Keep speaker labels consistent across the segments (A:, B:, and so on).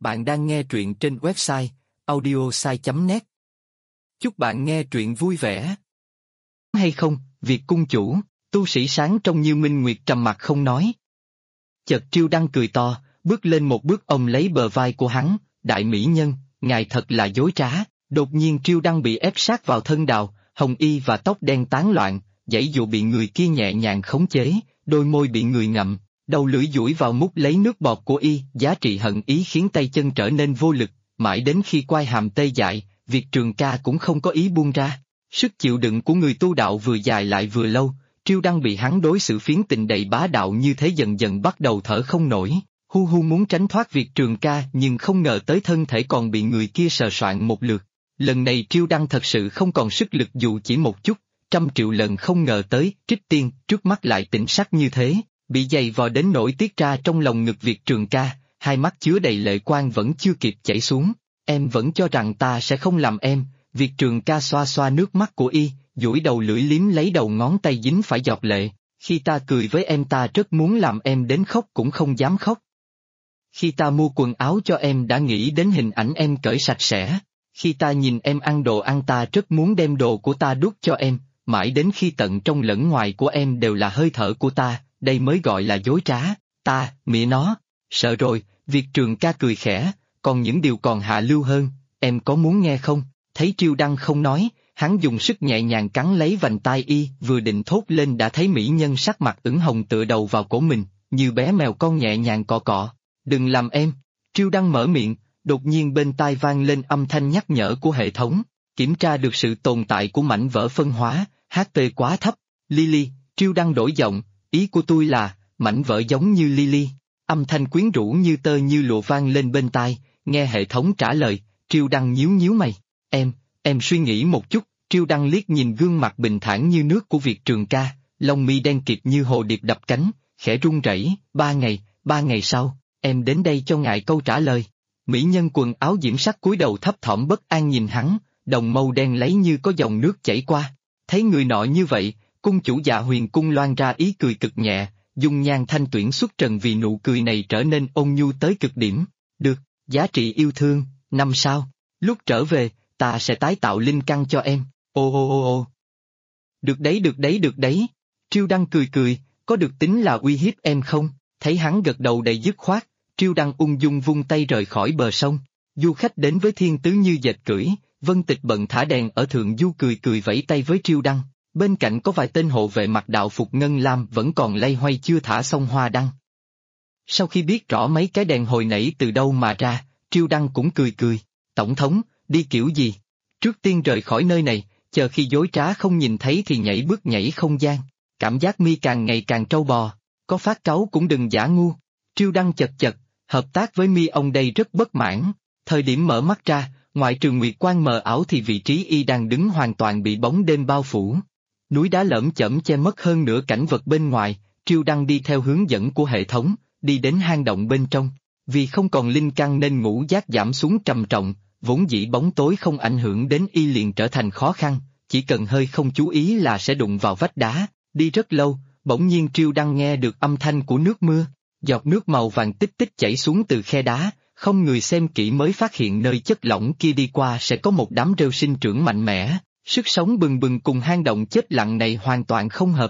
A: Bạn đang nghe truyện trên website audiosai.net. Chúc bạn nghe truyện vui vẻ. Hay không, Việt cung chủ, tu sĩ sáng trông như minh nguyệt trầm mặc không nói. Chợt Triêu Đăng cười to, bước lên một bước ôm lấy bờ vai của hắn, đại mỹ nhân, ngài thật là dối trá. Đột nhiên Triêu Đăng bị ép sát vào thân Đào, hồng y và tóc đen tán loạn, giãy dụ bị người kia nhẹ nhàng khống chế, đôi môi bị người ngậm, đầu lưỡi duỗi vào mút lấy nước bọt của y, giá trị hận ý khiến tay chân trở nên vô lực, mãi đến khi quai hàm tê dại, Việt Trường Ca cũng không có ý buông ra. Sức chịu đựng của người tu đạo vừa dài lại vừa lâu, Triêu Đăng bị hắn đối xử phiến tình đầy bá đạo như thế dần dần bắt đầu thở không nổi, hu hu muốn tránh thoát Việt Trường Ca nhưng không ngờ tới thân thể còn bị người kia sờ soạng một lượt. Lần này Triêu Đăng thật sự không còn sức lực dù chỉ một chút, 100 triệu lần không ngờ tới, Trích Tiên trước mắt lại tỉnh sắc như thế, bị giày vò đến nỗi tiết ra trong lòng ngực Việt Trường Ca, hai mắt chứa đầy lệ quang vẫn chưa kịp chảy xuống. Em vẫn cho rằng ta sẽ không làm em. Việt Trường Ca xoa xoa nước mắt của y, duỗi đầu lưỡi liếm lấy đầu ngón tay dính phải giọt lệ. Khi ta cười với em ta rất muốn làm em đến khóc cũng không dám khóc. Khi ta mua quần áo cho em đã nghĩ đến hình ảnh em cởi sạch sẽ. Khi ta nhìn em ăn đồ ăn ta rất muốn đem đồ của ta đút cho em, mãi đến khi tận trong lẫn ngoài của em đều là hơi thở của ta, đây mới gọi là dối trá. Ta, mẹ nó, sợ rồi. Việt Trường Ca cười khẽ, còn những điều còn hạ lưu hơn, em có muốn nghe không? Thấy Triêu Đăng không nói, hắn dùng sức nhẹ nhàng cắn lấy vành tai y, vừa định thốt lên đã thấy mỹ nhân sắc mặt ửng hồng tựa đầu vào cổ mình, như bé mèo con nhẹ nhàng cọ cọ. Đừng làm em. Triêu Đăng mở miệng, đột nhiên bên tai vang lên âm thanh nhắc nhở của hệ thống, kiểm tra được sự tồn tại của mảnh vỡ phân hóa, HP quá thấp. Lily, Triêu Đăng đổi giọng, ý của tôi là, mảnh vỡ giống như Lily. Âm thanh quyến rũ như tơ như lụa vang lên bên tai, nghe hệ thống trả lời, Triêu Đăng nhíu nhíu mày. Em suy nghĩ một chút. Triêu Đăng liếc nhìn gương mặt bình thản như nước của Việt Trường Ca, lông mi đen kịt như hồ điệp đập cánh, khẽ run rẩy. 3 ngày sau, em đến đây cho ngài câu trả lời. Mỹ nhân quần áo diễm sắc cúi đầu thấp thỏm bất an nhìn hắn, đồng mâu đen lấy như có dòng nước chảy qua. Thấy người nọ như vậy, cung chủ Dạ Huyền cung loan ra ý cười cực nhẹ, dung nhan thanh tuyển xuất trần vì nụ cười này trở nên ôn nhu tới cực điểm. Được, giá trị yêu thương, 5 sao. Lúc trở về, ta sẽ tái tạo linh căn cho em. Ô. Được đấy. Triêu Đăng cười cười, có được tính là uy hiếp em không? Thấy hắn gật đầu đầy dứt khoát, Triêu Đăng ung dung vung tay rời khỏi bờ sông. Du khách đến với thiên tứ như dệt cưỡi, Vân Tịch bận thả đèn ở thượng du cười vẫy tay với Triêu Đăng. Bên cạnh có vài tên hộ vệ mặc đạo phục ngân lam vẫn còn loay hoay chưa thả xong hoa đăng. Sau khi biết rõ mấy cái đèn hồi nãy từ đâu mà ra, Triêu Đăng cũng cười. Tổng thống, đi kiểu gì? Trước tiên rời khỏi nơi này, chờ khi dối trá không nhìn thấy thì nhảy không gian. Cảm giác mi càng ngày càng trâu bò, có phát cáu cũng đừng giả ngu. Triêu Đăng chật, hợp tác với mi ông đây rất bất mãn. Thời điểm mở mắt ra, ngoại trừ nguyệt quang mờ ảo thì vị trí y đang đứng hoàn toàn bị bóng đêm bao phủ. Núi đá lởm chởm che mất hơn nửa cảnh vật bên ngoài. Triêu Đăng đi theo hướng dẫn của hệ thống, đi đến hang động bên trong. Vì không còn linh căn nên ngũ giác giảm xuống trầm trọng, vốn dĩ bóng tối không ảnh hưởng đến y liền trở thành khó khăn, chỉ cần hơi không chú ý là sẽ đụng vào vách đá. Đi rất lâu, bỗng nhiên Triêu Đăng nghe được âm thanh của nước mưa, giọt nước màu vàng tích tích chảy xuống từ khe đá, không người xem kỹ mới phát hiện nơi chất lỏng kia đi qua sẽ có một đám rêu sinh trưởng mạnh mẽ, sức sống bừng bừng cùng hang động chết lặng này hoàn toàn không hợp.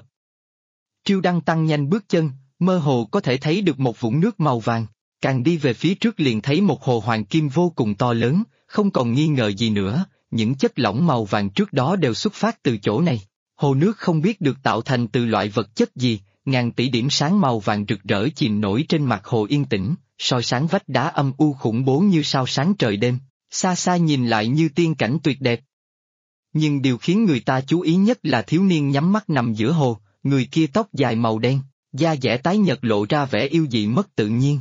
A: Triêu Đăng tăng nhanh bước chân, mơ hồ có thể thấy được một vũng nước màu vàng, càng đi về phía trước liền thấy một hồ hoàng kim vô cùng to lớn, không còn nghi ngờ gì nữa, những chất lỏng màu vàng trước đó đều xuất phát từ chỗ này. Hồ nước không biết được tạo thành từ loại vật chất gì, ngàn tỷ điểm sáng màu vàng rực rỡ chìm nổi trên mặt hồ yên tĩnh, soi sáng vách đá âm u khủng bố như sao sáng trời đêm, xa xa nhìn lại như tiên cảnh tuyệt đẹp. Nhưng điều khiến người ta chú ý nhất là thiếu niên nhắm mắt nằm giữa hồ, người kia tóc dài màu đen, da dẻ tái nhợt lộ ra vẻ yêu dị mất tự nhiên.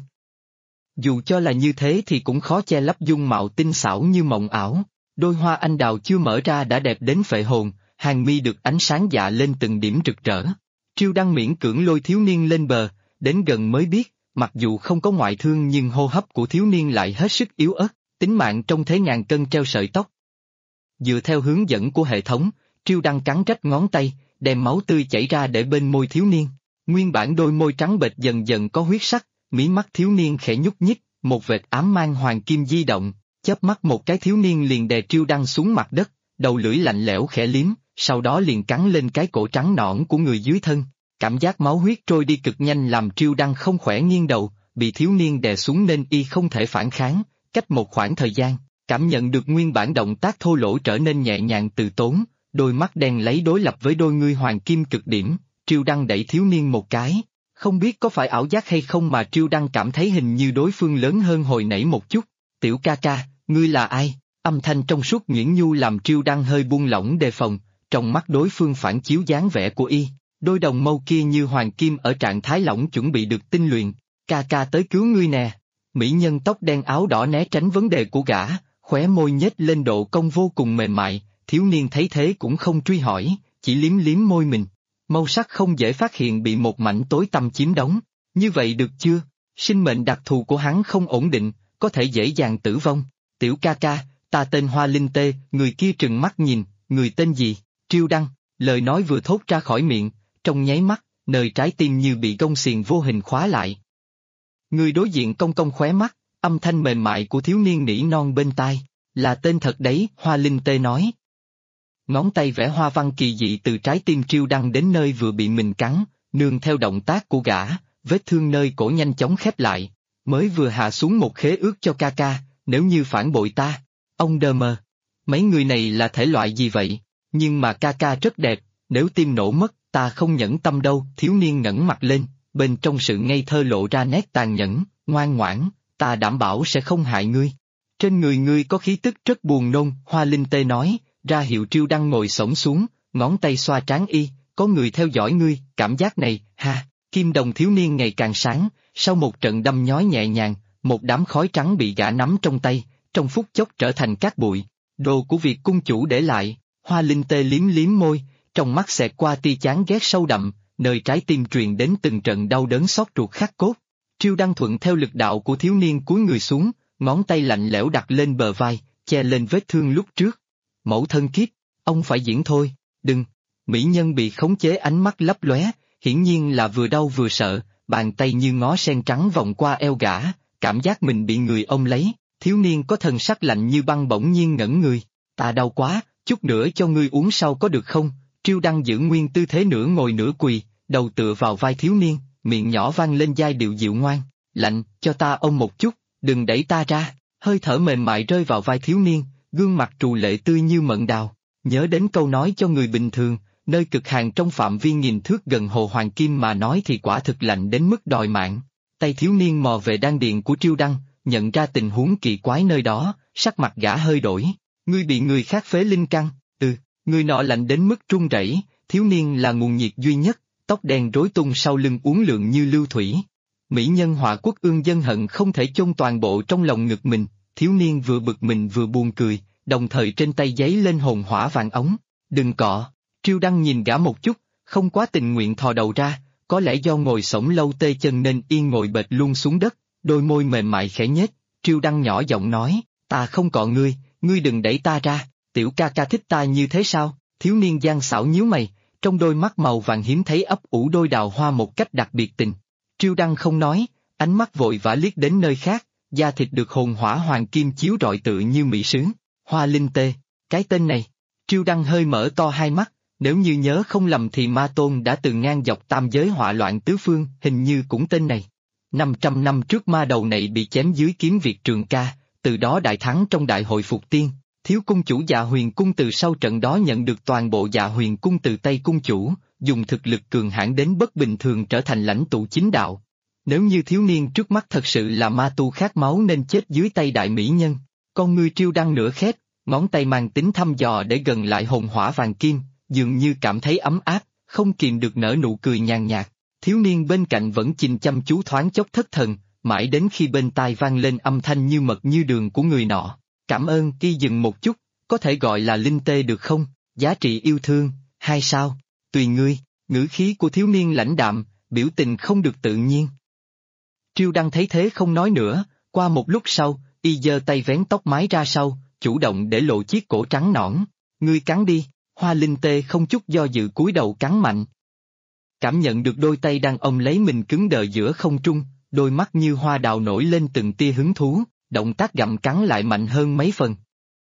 A: Dù cho là như thế thì cũng khó che lấp dung mạo tinh xảo như mộng ảo, đôi hoa anh đào chưa mở ra đã đẹp đến phệ hồn, hàng mi được ánh sáng dạ lên từng điểm rực rỡ. Triêu Đăng miễn cưỡng lôi thiếu niên lên bờ, đến gần mới biết, mặc dù không có ngoại thương nhưng hô hấp của thiếu niên lại hết sức yếu ớt, tính mạng trong thế ngàn cân treo sợi tóc. Dựa theo hướng dẫn của hệ thống, Triêu Đăng cắn rách ngón tay, đem máu tươi chảy ra để bên môi thiếu niên. Nguyên bản đôi môi trắng bệch dần dần có huyết sắc, mí mắt thiếu niên khẽ nhúc nhích, một vệt ám mang hoàng kim di động, chớp mắt một cái thiếu niên liền đè Triêu Đăng xuống mặt đất, đầu lưỡi lạnh lẽo khẽ liếm, sau đó liền cắn lên cái cổ trắng nõn của người dưới thân. Cảm giác máu huyết trôi đi cực nhanh làm Triêu Đăng không khỏe nghiêng đầu, bị thiếu niên đè xuống nên y không thể phản kháng. Cách một khoảng thời gian, cảm nhận được nguyên bản động tác thô lỗ trở nên nhẹ nhàng từ tốn, đôi mắt đen lấy đối lập với đôi ngươi hoàng kim cực điểm, Triêu Đăng đẩy thiếu niên một cái. Không biết có phải ảo giác hay không mà Triêu Đăng cảm thấy hình như đối phương lớn hơn hồi nãy một chút. Tiểu ca ca, ngươi là ai? Âm thanh trong suốt nhuyễn nhu làm Triêu Đăng hơi buông lỏng đề phòng, trong mắt đối phương phản chiếu dáng vẻ của y, đôi đồng mâu kia như hoàng kim ở trạng thái lỏng chuẩn bị được tinh luyện. Ca ca tới cứu ngươi nè. Mỹ nhân tóc đen áo đỏ né tránh vấn đề của gã, khóe môi nhếch lên độ cong vô cùng mềm mại, thiếu niên thấy thế cũng không truy hỏi, chỉ liếm liếm môi mình. Màu sắc không dễ phát hiện bị một mảnh tối tăm chiếm đóng, như vậy được chưa? Sinh mệnh đặc thù của hắn không ổn định, có thể dễ dàng tử vong. Tiểu ca ca, ta tên Hoa Linh Tê, người kia trừng mắt nhìn, người tên gì? Triêu Đăng, lời nói vừa thốt ra khỏi miệng, trong nháy mắt, nơi trái tim như bị gông xiềng vô hình khóa lại. Người đối diện cong cong khóe mắt, âm thanh mềm mại của thiếu niên nỉ non bên tai, là tên thật đấy, Hoa Linh Tê nói. Ngón tay vẽ hoa văn kỳ dị từ trái tim Triêu Đăng đến nơi vừa bị mình cắn, nương theo động tác của gã, vết thương nơi cổ nhanh chóng khép lại, mới vừa hạ xuống một khế ước cho ca ca, nếu như phản bội ta. Ông đờ mờ, mấy người này là thể loại gì vậy? Nhưng mà ca ca rất đẹp, nếu tim nổ mất, ta không nhẫn tâm đâu. Thiếu niên ngẩng mặt lên, bên trong sự ngây thơ lộ ra nét tàn nhẫn, ngoan ngoãn, ta đảm bảo sẽ không hại ngươi. Trên người ngươi có khí tức rất buồn nôn, Hoa Linh Tê nói, ra hiệu Triêu Đăng ngồi xổm xuống, ngón tay xoa trán y, có người theo dõi ngươi, cảm giác này, ha, kim đồng thiếu niên ngày càng sáng, sau một trận đâm nhói nhẹ nhàng, một đám khói trắng bị gã nắm trong tay, trong phút chốc trở thành cát bụi, đồ của Việt cung chủ để lại. Hoa Linh Tê liếm liếm môi, trong mắt xẹt qua tia chán ghét sâu đậm, nơi trái tim truyền đến từng trận đau đớn xót ruột khắc cốt. Triêu Đăng thuận theo lực đạo của thiếu niên cúi người xuống, ngón tay lạnh lẽo đặt lên bờ vai, che lên vết thương lúc trước. Mẫu thân kiếp, ông phải diễn thôi, đừng. Mỹ nhân bị khống chế ánh mắt lấp lóe, hiển nhiên là vừa đau vừa sợ, bàn tay như ngó sen trắng vòng qua eo gã, cảm giác mình bị người ôm lấy, thiếu niên có thần sắc lạnh như băng bỗng nhiên ngẩn người. Ta đau quá, chút nữa cho ngươi uống sau có được không? Triêu Đăng giữ nguyên tư thế nửa ngồi nửa quỳ, đầu tựa vào vai thiếu niên, miệng nhỏ vang lên giai điệu dịu ngoan, lạnh, cho ta ôm một chút, đừng đẩy ta ra. Hơi thở mềm mại rơi vào vai thiếu niên, gương mặt trù lệ tươi như mận đào, nhớ đến câu nói cho người bình thường, nơi cực hàn trong phạm vi nghìn thước gần hồ hoàng kim mà nói thì quả thực lạnh đến mức đòi mạng. Tay thiếu niên mò về đan điền của Triêu Đăng, nhận ra tình huống kỳ quái nơi đó, sắc mặt gã hơi đổi. Ngươi bị người khác phế linh căn, người nọ lạnh đến mức run rẩy, thiếu niên là nguồn nhiệt duy nhất, tóc đen rối tung sau lưng uốn lượn như lưu thủy. Mỹ nhân họa quốc ương dân hận không thể chôn toàn bộ trong lòng ngực mình, thiếu niên vừa bực mình vừa buồn cười, đồng thời trên tay giấy lên hồn hỏa vàng ống. Đừng cọ, Triêu Đăng nhìn gã một chút, không quá tình nguyện thò đầu ra, có lẽ do ngồi xổm lâu tê chân nên yên ngồi bệt luôn xuống đất, đôi môi mềm mại khẽ nhếch, Triêu Đăng nhỏ giọng nói, ta không cọ ngươi, ngươi đừng đẩy ta ra, tiểu ca ca thích ta như thế sao? Thiếu niên gian xảo nhíu mày, trong đôi mắt màu vàng hiếm thấy ấp ủ đôi đào hoa một cách đặc biệt tình. Triêu Đăng không nói, ánh mắt vội vã liếc đến nơi khác, da thịt được hồn hỏa hoàng kim chiếu rọi tự như mỹ sứ. Hoa Linh Tê, cái tên này. Triêu Đăng hơi mở to hai mắt, nếu như nhớ không lầm thì Ma Tôn đã từng ngang dọc tam giới họa loạn tứ phương, hình như cũng tên này. 500 năm trước ma đầu này bị chém dưới kiếm Việt Trường Ca, từ đó đại thắng trong đại hội Phục Tiên. Thiếu cung chủ Dạ Huyền Cung từ sau trận đó nhận được toàn bộ Dạ Huyền Cung từ tay cung chủ, dùng thực lực cường hãn đến bất bình thường trở thành lãnh tụ chính đạo. Nếu như thiếu niên trước mắt thật sự là ma tu khát máu nên chết dưới tay đại mỹ nhân, con ngươi Triêu Đăng nửa khép, ngón tay mang tính thăm dò để gần lại hồn hỏa vàng kim, dường như cảm thấy ấm áp, không kìm được nở nụ cười nhàn nhạt. Thiếu niên bên cạnh vẫn nhìn chăm chú thoáng chốc thất thần, mãi đến khi bên tai vang lên âm thanh như mật như đường của người nọ. Cảm ơn, y dừng một chút, có thể gọi là Linh Tê được không? Giá trị yêu thương, 2 sao, tùy ngươi. Ngữ khí của thiếu niên lãnh đạm, biểu tình không được tự nhiên. Triêu Đăng thấy thế không nói nữa, qua một lúc sau, y giơ tay vén tóc mái ra sau, chủ động để lộ chiếc cổ trắng nõn. Ngươi cắn đi. Hoa Linh Tê không chút do dự cúi đầu cắn mạnh. Cảm nhận được đôi tay đang ôm lấy mình cứng đờ giữa không trung, đôi mắt như hoa đào nổi lên từng tia hứng thú, động tác gặm cắn lại mạnh hơn mấy phần.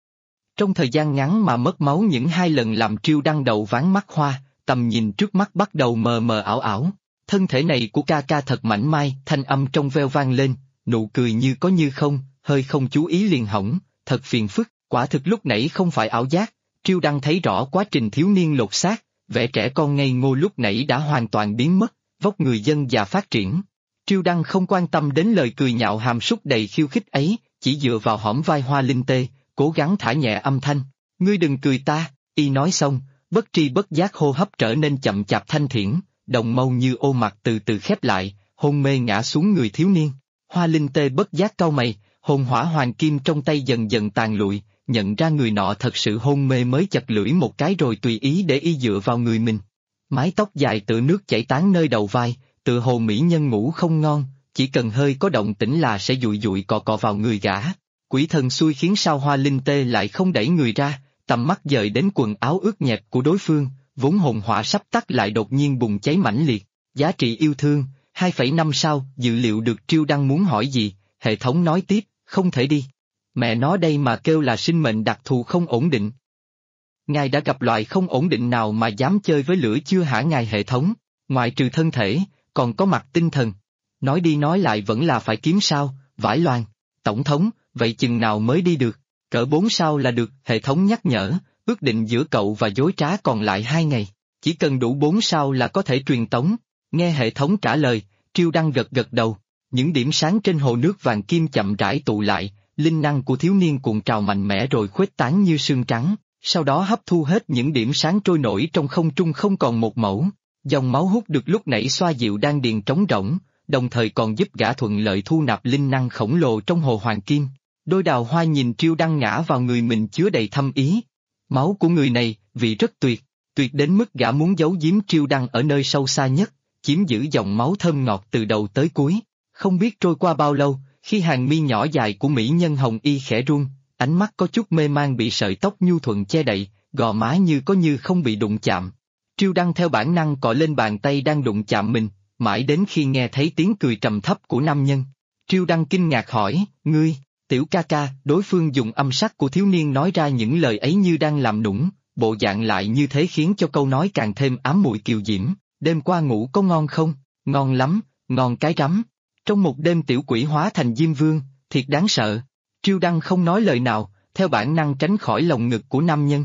A: Trong thời gian ngắn mà mất máu những 2 lần làm Triêu Đăng đầu ván mắt hoa, tầm nhìn trước mắt bắt đầu mờ mờ ảo ảo. Thân thể này của ca ca thật mảnh mai, thanh âm trong veo vang lên, nụ cười như có như không, hơi không chú ý liền hỏng, thật phiền phức, quả thực lúc nãy không phải ảo giác. Triêu Đăng thấy rõ quá trình thiếu niên lột xác, vẻ trẻ con ngây ngô lúc nãy đã hoàn toàn biến mất, vóc người dân già phát triển. Triêu Đăng không quan tâm đến lời cười nhạo hàm súc đầy khiêu khích ấy, chỉ dựa vào hõm vai Hoa Linh Tê, cố gắng thả nhẹ âm thanh. Ngươi đừng cười ta, y nói xong, bất tri bất giác hô hấp trở nên chậm chạp thanh thiển, đồng mâu như ô mặt từ từ khép lại, hôn mê ngã xuống người thiếu niên. Hoa Linh Tê bất giác cau mày, hồn hỏa hoàng kim trong tay dần dần tàn lụi, nhận ra người nọ thật sự hôn mê mới chặt lưỡi một cái rồi tùy ý để y dựa vào người mình. Mái tóc dài tựa nước chảy tán nơi đầu vai, tựa hồ mỹ nhân ngủ không ngon, chỉ cần hơi có động tĩnh là sẽ dụi dụi cọ cọ vào người gã. Quỷ thần xui khiến sao Hoa Linh Tê lại không đẩy người ra, tầm mắt dời đến quần áo ướt nhẹp của đối phương, vốn hồn hỏa sắp tắt lại đột nhiên bùng cháy mãnh liệt. Giá trị yêu thương, 2,5 sao, dự liệu được Triêu Đăng muốn hỏi gì, hệ thống nói tiếp, không thể đi. Mẹ nó đây mà kêu là sinh mệnh đặc thù không ổn định. Ngài đã gặp loại không ổn định nào mà dám chơi với lửa chưa hả ngài hệ thống, ngoại trừ thân thể, còn có mặt tinh thần. Nói đi nói lại vẫn là phải kiếm sao, vải loàn. Tổng thống, vậy chừng nào mới đi được, cỡ 4 sao là được, hệ thống nhắc nhở, ước định giữa cậu và dối trá còn lại 2 ngày, chỉ cần đủ 4 sao là có thể truyền tống. Nghe hệ thống trả lời, Triêu Đăng gật gật đầu, những điểm sáng trên hồ nước vàng kim chậm rãi tụ lại, linh năng của thiếu niên cuộn trào mạnh mẽ rồi khuếch tán như sương trắng, sau đó hấp thu hết những điểm sáng trôi nổi trong không trung không còn một mẩu. Dòng máu hút được lúc nãy xoa dịu đan điền trống rỗng, đồng thời còn giúp gã thuận lợi thu nạp linh năng khổng lồ trong hồ hoàng kim. Đôi đào hoa nhìn Triêu Đăng ngã vào người mình chứa đầy thâm ý. Máu của người này, vị rất tuyệt, tuyệt đến mức gã muốn giấu giếm Triêu Đăng ở nơi sâu xa nhất, chiếm giữ dòng máu thơm ngọt từ đầu tới cuối. Không biết trôi qua bao lâu, khi hàng mi nhỏ dài của mỹ nhân hồng y khẽ run, ánh mắt có chút mê man bị sợi tóc nhu thuận che đậy, gò má như có như không bị đụng chạm. Triêu Đăng theo bản năng cọ lên bàn tay đang đụng chạm mình, mãi đến khi nghe thấy tiếng cười trầm thấp của nam nhân. Triêu Đăng kinh ngạc hỏi, ngươi, tiểu ca ca, đối phương dùng âm sắc của thiếu niên nói ra những lời ấy như đang làm nũng, bộ dạng lại như thế khiến cho câu nói càng thêm ám muội kiều diễm. Đêm qua ngủ có ngon không? Ngon lắm, ngon cái rắm. Trong một đêm tiểu quỷ hóa thành Diêm Vương, thiệt đáng sợ. Triêu Đăng không nói lời nào, theo bản năng tránh khỏi lồng ngực của nam nhân.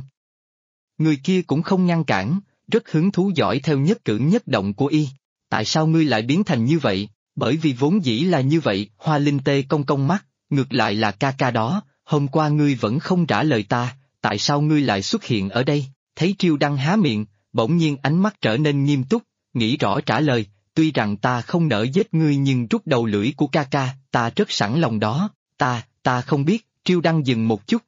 A: Người kia cũng không ngăn cản, rất hứng thú dõi theo nhất cử nhất động của y. Tại sao ngươi lại biến thành như vậy? Bởi vì vốn dĩ là như vậy, Hoa Linh Tê cong cong mắt, ngược lại là ca ca đó, hôm qua ngươi vẫn không trả lời ta, tại sao ngươi lại xuất hiện ở đây? Thấy Triêu Đăng há miệng, bỗng nhiên ánh mắt trở nên nghiêm túc, nghĩ rõ trả lời, tuy rằng ta không nỡ giết ngươi nhưng rút đầu lưỡi của ca ca, ta rất sẵn lòng đó, ta không biết, Triêu Đăng dừng một chút.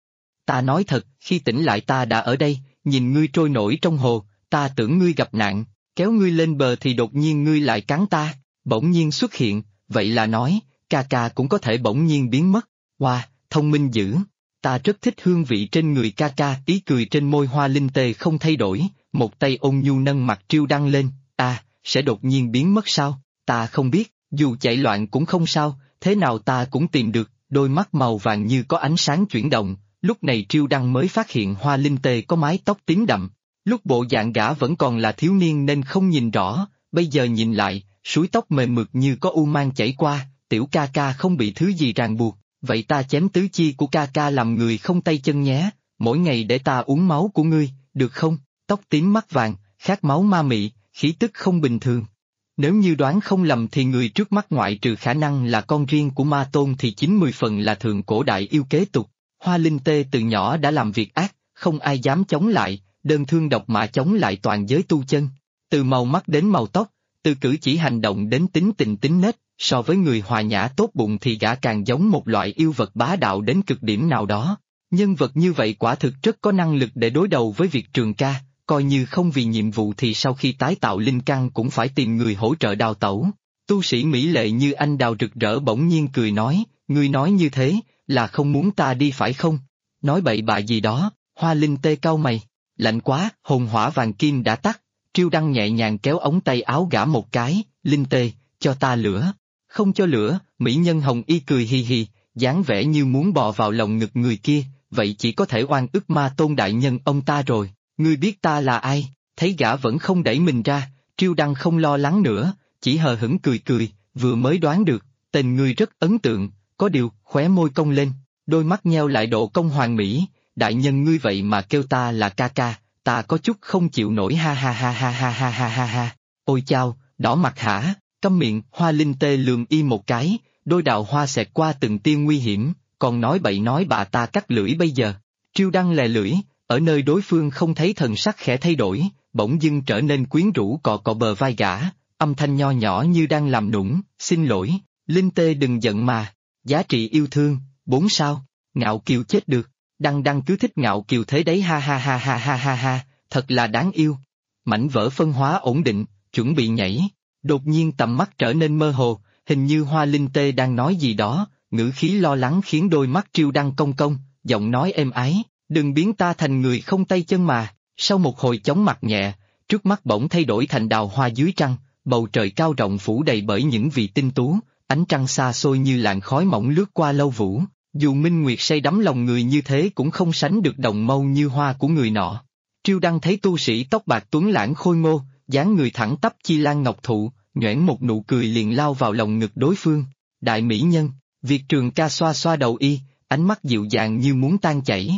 A: Ta nói thật, khi tỉnh lại ta đã ở đây, nhìn ngươi trôi nổi trong hồ, ta tưởng ngươi gặp nạn, kéo ngươi lên bờ thì đột nhiên ngươi lại cắn ta, bỗng nhiên xuất hiện, vậy là nói, ca ca cũng có thể bỗng nhiên biến mất, wow, thông minh dữ, ta rất thích hương vị trên người ca ca, ý cười trên môi Hoa Linh Tê không thay đổi, một tay ôn nhu nâng mặt Triêu Đăng lên, sẽ đột nhiên biến mất sao, ta không biết, dù chạy loạn cũng không sao, thế nào ta cũng tìm được, đôi mắt màu vàng như có ánh sáng chuyển động, lúc này Triêu Đăng mới phát hiện Hoa Linh Tê có mái tóc tím đậm, lúc bộ dạng gã vẫn còn là thiếu niên nên không nhìn rõ, bây giờ nhìn lại, suối tóc mềm mượt như có u mang chảy qua, tiểu ca ca không bị thứ gì ràng buộc, vậy ta chém tứ chi của ca ca làm người không tay chân nhé, mỗi ngày để ta uống máu của ngươi, được không? Tóc tím mắt vàng, khát máu ma mị, khí tức không bình thường. Nếu như đoán không lầm thì người trước mắt ngoại trừ khả năng là con riêng của ma tôn thì 90 phần là thượng cổ đại yêu kế tục. Hoa Linh Tê từ nhỏ đã làm việc ác, không ai dám chống lại, đơn thương độc mã chống lại toàn giới tu chân. Từ màu mắt đến màu tóc, từ cử chỉ hành động đến tính tình tính nết, so với người hòa nhã tốt bụng thì gã càng giống một loại yêu vật bá đạo đến cực điểm nào đó. Nhân vật như vậy quả thực rất có năng lực để đối đầu với việc Trường ca, coi như không vì nhiệm vụ thì sau khi tái tạo linh căn cũng phải tìm người hỗ trợ đào tẩu. Tu sĩ mỹ lệ như anh đào rực rỡ bỗng nhiên cười nói, ngươi nói như thế, là không muốn ta đi phải không? Nói bậy bạ gì đó, Hoa Linh Tê cau mày, lạnh quá, hồn hỏa vàng kim đã tắt, Triêu Đăng nhẹ nhàng kéo ống tay áo gã một cái, Linh Tê, cho ta lửa. Không cho lửa, mỹ nhân hồng y cười hì hì, dáng vẻ như muốn bò vào lòng ngực người kia, vậy chỉ có thể oan ức Ma Tôn đại nhân ông ta rồi, ngươi biết ta là ai, thấy gã vẫn không đẩy mình ra, Triêu Đăng không lo lắng nữa, chỉ hờ hững cười cười, vừa mới đoán được, tên ngươi rất ấn tượng, có điều, khóe môi cong lên, đôi mắt nheo lại độ cong hoàn mỹ, đại nhân ngươi vậy mà kêu ta là ca ca, ta có chút không chịu nổi ha ha ha ha ha ha ha ha ha, ôi chao, đỏ mặt hả, câm miệng, Hoa Linh Tê lườm y một cái, đôi đào hoa xẹt qua từng tia nguy hiểm, còn nói bậy nói bạ ta cắt lưỡi bây giờ, Triêu Đăng lè lưỡi, ở nơi đối phương không thấy thần sắc khẽ thay đổi, bỗng dưng trở nên quyến rũ cọ cọ bờ vai gã, âm thanh nho nhỏ như đang làm nũng, xin lỗi, Linh Tê đừng giận mà, giá trị yêu thương, 4 sao, Ngạo Kiều chết được, Đăng Đăng cứ thích Ngạo Kiều thế đấy ha ha ha ha ha ha ha, thật là đáng yêu. Mảnh vỡ phân hóa ổn định, chuẩn bị nhảy, đột nhiên tầm mắt trở nên mơ hồ, hình như Hoa Linh Tê đang nói gì đó, ngữ khí lo lắng khiến đôi mắt Triêu Đăng cong cong, giọng nói êm ái, đừng biến ta thành người không tay chân mà, sau một hồi chóng mặt nhẹ, trước mắt bỗng thay đổi thành đào hoa dưới trăng, bầu trời cao rộng phủ đầy bởi những vì tinh tú, ánh trăng xa xôi như làn khói mỏng lướt qua lâu vũ, dù minh nguyệt say đắm lòng người như thế cũng không sánh được đồng mâu như hoa của người nọ. Triêu Đăng thấy tu sĩ tóc bạc tuấn lãng khôi ngô, dáng người thẳng tắp chi lan ngọc thụ, nhoẻn một nụ cười liền lao vào lòng ngực đối phương. Đại mỹ nhân, Việt Trường ca xoa xoa đầu y, ánh mắt dịu dàng như muốn tan chảy.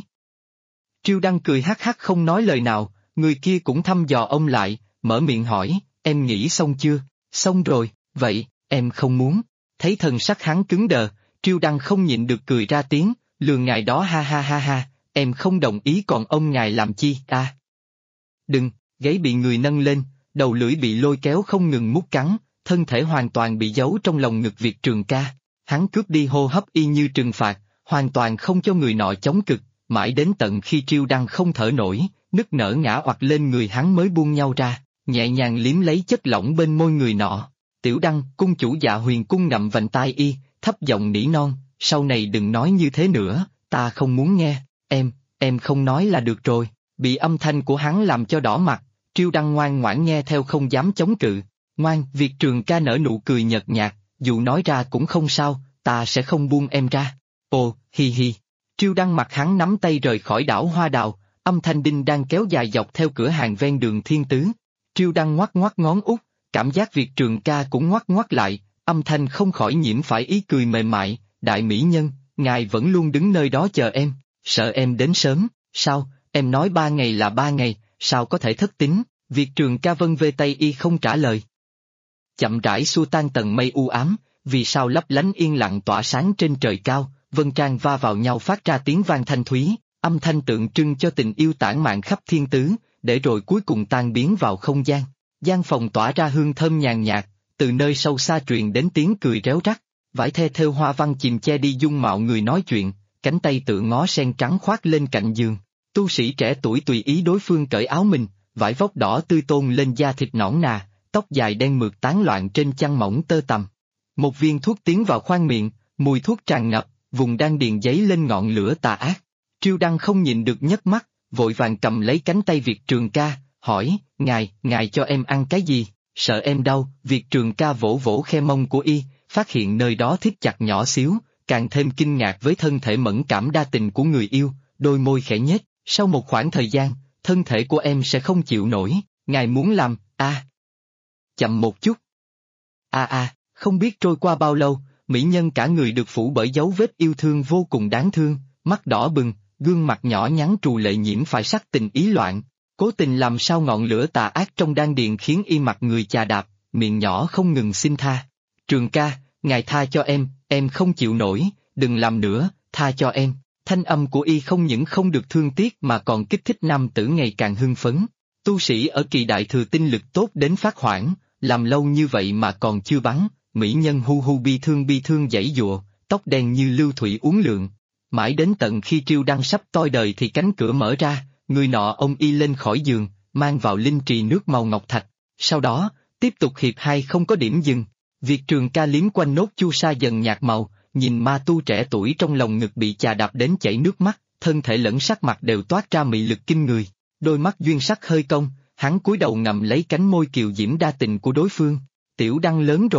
A: Triêu Đăng cười hắc hắc không nói lời nào, người kia cũng thăm dò ông lại, mở miệng hỏi, em nghĩ xong chưa? Xong rồi, vậy, em không muốn. Thấy thần sắc hắn cứng đờ, Triêu Đăng không nhịn được cười ra tiếng, lường ngài đó ha ha ha ha, em không đồng ý còn ông ngài làm chi à? Đừng, gáy bị người nâng lên, đầu lưỡi bị lôi kéo không ngừng mút cắn, thân thể hoàn toàn bị giấu trong lòng ngực Việt Trường ca. Hắn cướp đi hô hấp y như trừng phạt, hoàn toàn không cho người nọ chống cực, mãi đến tận khi Triêu Đăng không thở nổi, nức nở ngã oặt lên người hắn mới buông nhau ra, nhẹ nhàng liếm lấy chất lỏng bên môi người nọ. Tiểu Đăng, cung chủ Dạ Huyền cung ngậm vành tai y, thấp giọng nỉ non, sau này đừng nói như thế nữa, ta không muốn nghe, em không nói là được rồi, bị âm thanh của hắn làm cho đỏ mặt, Triêu Đăng ngoan ngoãn nghe theo không dám chống cự, ngoan, Việt Trường ca nở nụ cười nhợt nhạt, dù nói ra cũng không sao, ta sẽ không buông em ra, ồ, hi hi, Triêu Đăng mặt hắn nắm tay rời khỏi đảo Hoa Đào, âm thanh đinh đang kéo dài dọc theo cửa hàng ven đường Thiên Tứ, Triêu Đăng ngoắc ngoắc ngón út, cảm giác Việt Trường ca cũng ngoắc ngoắc lại, âm thanh không khỏi nhiễm phải ý cười mềm mại, đại mỹ nhân, ngài vẫn luôn đứng nơi đó chờ em, sợ em đến sớm, sao, em nói 3 ngày là 3 ngày, sao có thể thất tín, Việt Trường ca vân vê tay y không trả lời. Chậm rãi xua tan tầng mây u ám, vì sao lấp lánh yên lặng tỏa sáng trên trời cao, vân trang va vào nhau phát ra tiếng vang thanh thúy, âm thanh tượng trưng cho tình yêu tản mạn khắp thiên tứ, để rồi cuối cùng tan biến vào không gian. Gian phòng tỏa ra hương thơm nhàn nhạt, từ nơi sâu xa truyền đến tiếng cười réo rắt, vải the thêu hoa văn chìm che đi dung mạo người nói chuyện, cánh tay tựa ngó sen trắng khoác lên cạnh giường. Tu sĩ trẻ tuổi tùy ý đối phương cởi áo mình, vải vóc đỏ tươi tôn lên da thịt nõn nà, tóc dài đen mượt tán loạn trên chăn mỏng tơ tằm. Một viên thuốc tiến vào khoang miệng, mùi thuốc tràn ngập, vùng đan điền dấy lên ngọn lửa tà ác. Triêu Đăng không nhịn được nhấc mắt, vội vàng cầm lấy cánh tay Việt Trường ca, hỏi, ngài cho em ăn cái gì, sợ em đau, Việt Trường ca vỗ vỗ khe mông của y, phát hiện nơi đó thít chặt nhỏ xíu, càng thêm kinh ngạc với thân thể mẫn cảm đa tình của người yêu, đôi môi khẽ nhếch, sau một khoảng thời gian, thân thể của em sẽ không chịu nổi, ngài muốn làm, chậm một chút. Không biết trôi qua bao lâu, mỹ nhân cả người được phủ bởi dấu vết yêu thương vô cùng đáng thương, mắt đỏ bừng, gương mặt nhỏ nhắn trù lệ nhiễm phải sắc tình ý loạn, cố tình làm sao ngọn lửa tà ác trong đan điền khiến y mặt người chà đạp, miệng nhỏ không ngừng xin tha. Trường ca, ngài tha cho em không chịu nổi, đừng làm nữa, tha cho em. Thanh âm của y không những không được thương tiếc mà còn kích thích nam tử ngày càng hưng phấn. Tu sĩ ở kỳ đại thừa tinh lực tốt đến phát hoảng, làm lâu như vậy mà còn chưa bắn, mỹ nhân hu hu bi thương giãy giụa, tóc đen như lưu thủy uốn lượn. Mãi đến tận khi Triêu Đăng sắp toi đời thì cánh cửa mở ra, người nọ ôm y lên khỏi giường, mang vào linh trì nước màu ngọc thạch. Sau đó, tiếp tục hiệp hai không có điểm dừng. Việt Trường ca liếm quanh nốt chu sa dần nhạt màu, nhìn ma tu trẻ tuổi trong lòng ngực bị chà đạp đến chảy nước mắt, thân thể lẫn sắc mặt đều toát ra mị lực kinh người. Đôi mắt duyên sắc hơi cong, hắn cúi đầu ngậm lấy cánh môi kiều diễm đa tình của đối phương. Tiểu Đăng lớn rồi,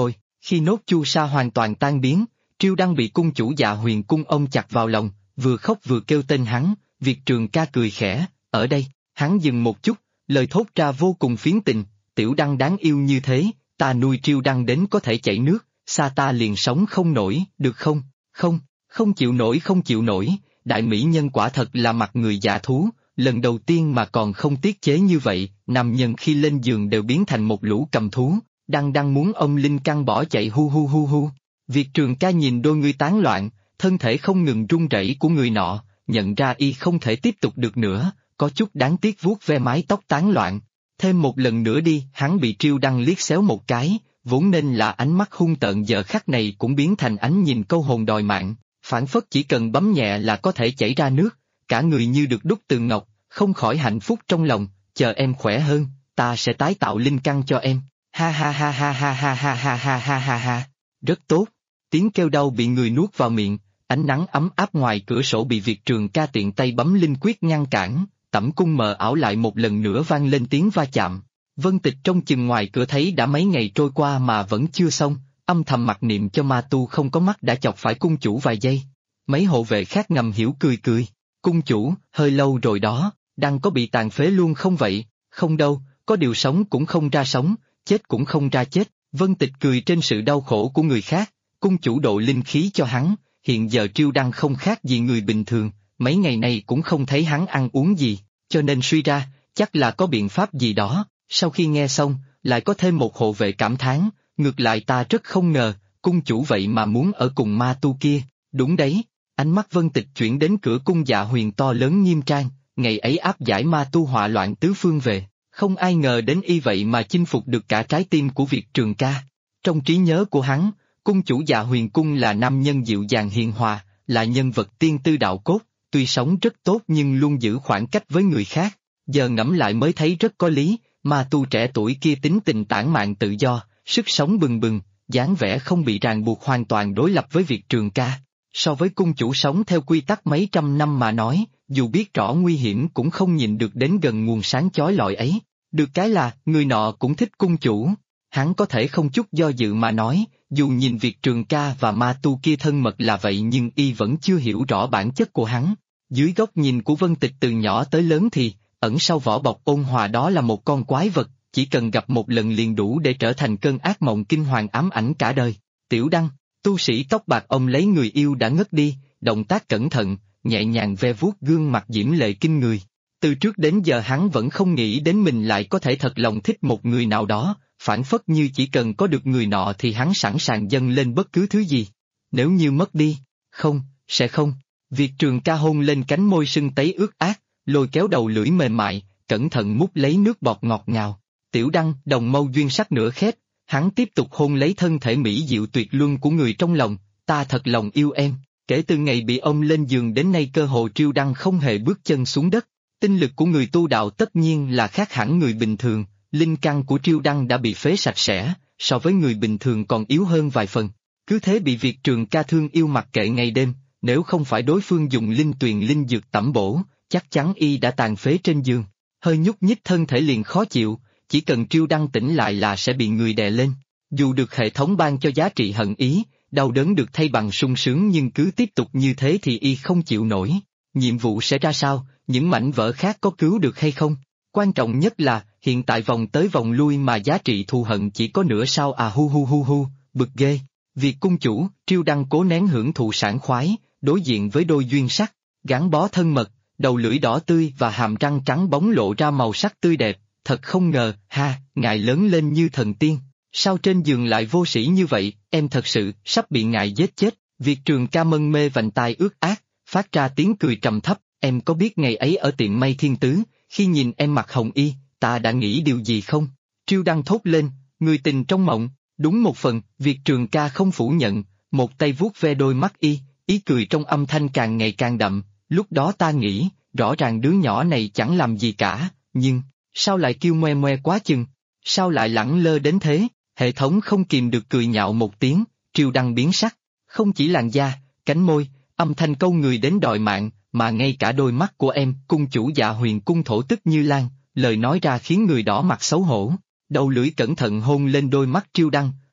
A: Khi nốt chu sa hoàn toàn tan biến, Triêu Đăng bị cung chủ Dạ Huyền cung ôm chặt vào lòng, vừa khóc vừa kêu tên hắn. Việt Trường ca cười khẽ, ở đây, hắn dừng một chút, lời thốt ra vô cùng phiến tình, Tiểu Đăng đáng yêu như thế, ta nuôi Triêu Đăng đến có thể chảy nước, xa ta liền sống không nổi, được không? Không, không chịu nổi không chịu nổi, đại mỹ nhân quả thật là mặt người dạ thú, lần đầu tiên mà còn không tiết chế như vậy, nam nhân khi lên giường đều biến thành một lũ cầm thú, Đăng muốn ôm Linh Căn bỏ chạy hu hu hu hu. Việt Trường ca nhìn đôi ngươi tán loạn, thân thể không ngừng run rẩy của người nọ, nhận ra y không thể tiếp tục được nữa, có chút đáng tiếc vuốt ve mái tóc tán loạn. Thêm một lần nữa đi, hắn bị Triêu Đăng liếc xéo một cái, vốn nên là ánh mắt hung tợn giờ khắc này cũng biến thành ánh nhìn câu hồn đòi mạng, phảng phất chỉ cần bấm nhẹ là có thể chảy ra nước, cả người như được đúc từ ngọc, không khỏi hạnh phúc trong lòng, chờ em khỏe hơn, ta sẽ tái tạo linh căn cho em, ha ha ha ha ha ha ha ha ha ha ha ha, rất tốt, tiếng kêu đau bị người nuốt vào miệng, ánh nắng ấm áp ngoài cửa sổ bị Việt Trường ca tiện tay bấm linh quyết ngăn cản, tẩm cung mờ ảo lại một lần nữa vang lên tiếng va chạm. Vân Tịch trông chừng ngoài cửa thấy đã mấy ngày trôi qua mà vẫn chưa xong, âm thầm mặc niệm cho ma tu không có mắt đã chọc phải cung chủ vài giây. Mấy hộ vệ khác ngầm hiểu cười cười, cung chủ, hơi lâu rồi đó, Đăng có bị tàn phế luôn không vậy? Không đâu, có điều sống cũng không ra sống, chết cũng không ra chết. Vân Tịch cười trên sự đau khổ của người khác, cung chủ độ linh khí cho hắn, hiện giờ Triêu Đăng không khác gì người bình thường, mấy ngày nay cũng không thấy hắn ăn uống gì, cho nên suy ra, chắc là có biện pháp gì đó. Sau khi nghe xong, lại có thêm một hộ vệ cảm thán, ngược lại ta rất không ngờ, cung chủ vậy mà muốn ở cùng ma tu kia, đúng đấy, ánh mắt Vân Tịch chuyển đến cửa cung Dạ Huyền to lớn nghiêm trang, ngày ấy áp giải ma tu họa loạn tứ phương về, không ai ngờ đến y vậy mà chinh phục được cả trái tim của Việt Trường ca. Trong trí nhớ của hắn, cung chủ Dạ Huyền cung là nam nhân dịu dàng hiền hòa, là nhân vật tiên tư đạo cốt, tuy sống rất tốt nhưng luôn giữ khoảng cách với người khác, giờ ngẫm lại mới thấy rất có lý. Ma tu trẻ tuổi kia tính tình tản mạn tự do, sức sống bừng bừng, dáng vẻ không bị ràng buộc hoàn toàn đối lập với Việt Trường ca. So với cung chủ sống theo quy tắc mấy trăm năm mà nói, dù biết rõ nguy hiểm cũng không nhìn được đến gần nguồn sáng chói lọi ấy. Được cái là, người nọ cũng thích cung chủ. Hắn có thể không chút do dự mà nói, dù nhìn Việt Trường ca và ma tu kia thân mật là vậy nhưng y vẫn chưa hiểu rõ bản chất của hắn. Dưới góc nhìn của Vân Tịch từ nhỏ tới lớn thì, ẩn sau vỏ bọc ôn hòa đó là một con quái vật, chỉ cần gặp một lần liền đủ để trở thành cơn ác mộng kinh hoàng ám ảnh cả đời. Tiểu Đăng, tu sĩ tóc bạc ông lấy người yêu đã ngất đi, động tác cẩn thận, nhẹ nhàng ve vuốt gương mặt diễm lệ kinh người. Từ trước đến giờ hắn vẫn không nghĩ đến mình lại có thể thật lòng thích một người nào đó, phản phất như chỉ cần có được người nọ thì hắn sẵn sàng dâng lên bất cứ thứ gì. Nếu như mất đi, không, sẽ không. Việt Trường ca hôn lên cánh môi sưng tấy ướt át, lôi kéo đầu lưỡi mềm mại, cẩn thận mút lấy nước bọt ngọt ngào. Tiểu Đăng, đồng mâu duyên sắc nửa khép, hắn tiếp tục hôn lấy thân thể mỹ diệu tuyệt luân của người trong lòng, ta thật lòng yêu em. Kể từ ngày bị ôm lên giường đến nay cơ hồ Triêu Đăng không hề bước chân xuống đất. Tinh lực của người tu đạo tất nhiên là khác hẳn người bình thường, linh căn của Triêu Đăng đã bị phế sạch sẽ, so với người bình thường còn yếu hơn vài phần. Cứ thế bị Việt Trường ca thương yêu mặc kệ ngày đêm, nếu không phải đối phương dùng linh tuyền linh dược tẩm bổ, chắc chắn y đã tàn phế trên giường. Hơi nhúc nhích thân thể liền khó chịu, chỉ cần Triêu Đăng tỉnh lại là sẽ bị người đè lên. Dù được hệ thống ban cho giá trị hận ý, đau đớn được thay bằng sung sướng nhưng cứ tiếp tục như thế thì y không chịu nổi. Nhiệm vụ sẽ ra sao, những mảnh vỡ khác có cứu được hay không? Quan trọng nhất là, hiện tại vòng tới vòng lui mà giá trị thù hận chỉ có nửa sao à hu hu hu hu, bực ghê. Việc cung chủ, Triêu Đăng cố nén hưởng thụ sảng khoái, đối diện với đôi duyên sắc, gắn bó thân mật, đầu lưỡi đỏ tươi và hàm răng trắng bóng lộ ra màu sắc tươi đẹp, thật không ngờ, ha, ngài lớn lên như thần tiên, sao trên giường lại vô sĩ như vậy, em thật sự, sắp bị ngài giết chết. Việt Trường ca mân mê vành tai ướt át, phát ra tiếng cười trầm thấp, em có biết ngày ấy ở tiệm Mây Thiên Tứ, khi nhìn em mặc hồng y, ta đã nghĩ điều gì không? Triêu Đăng thốt lên, người tình trong mộng, đúng một phần, Việt Trường ca không phủ nhận, một tay vuốt ve đôi mắt y, ý cười trong âm thanh càng ngày càng đậm, lúc đó ta nghĩ, rõ ràng đứa nhỏ này chẳng làm gì cả, nhưng, sao lại kêu moe moe quá chừng, sao lại lẳng lơ đến thế, hệ thống không kìm được cười nhạo một tiếng, Triêu Đăng biến sắc, không chỉ làn da, cánh môi, âm thanh câu người đến đòi mạng, mà ngay cả đôi mắt của em, cung chủ Dạ Huyền cung thổ tức như lan, lời nói ra khiến người đỏ mặt xấu hổ, đầu lưỡi cẩn thận hôn lên đôi mắt Triêu Đăng,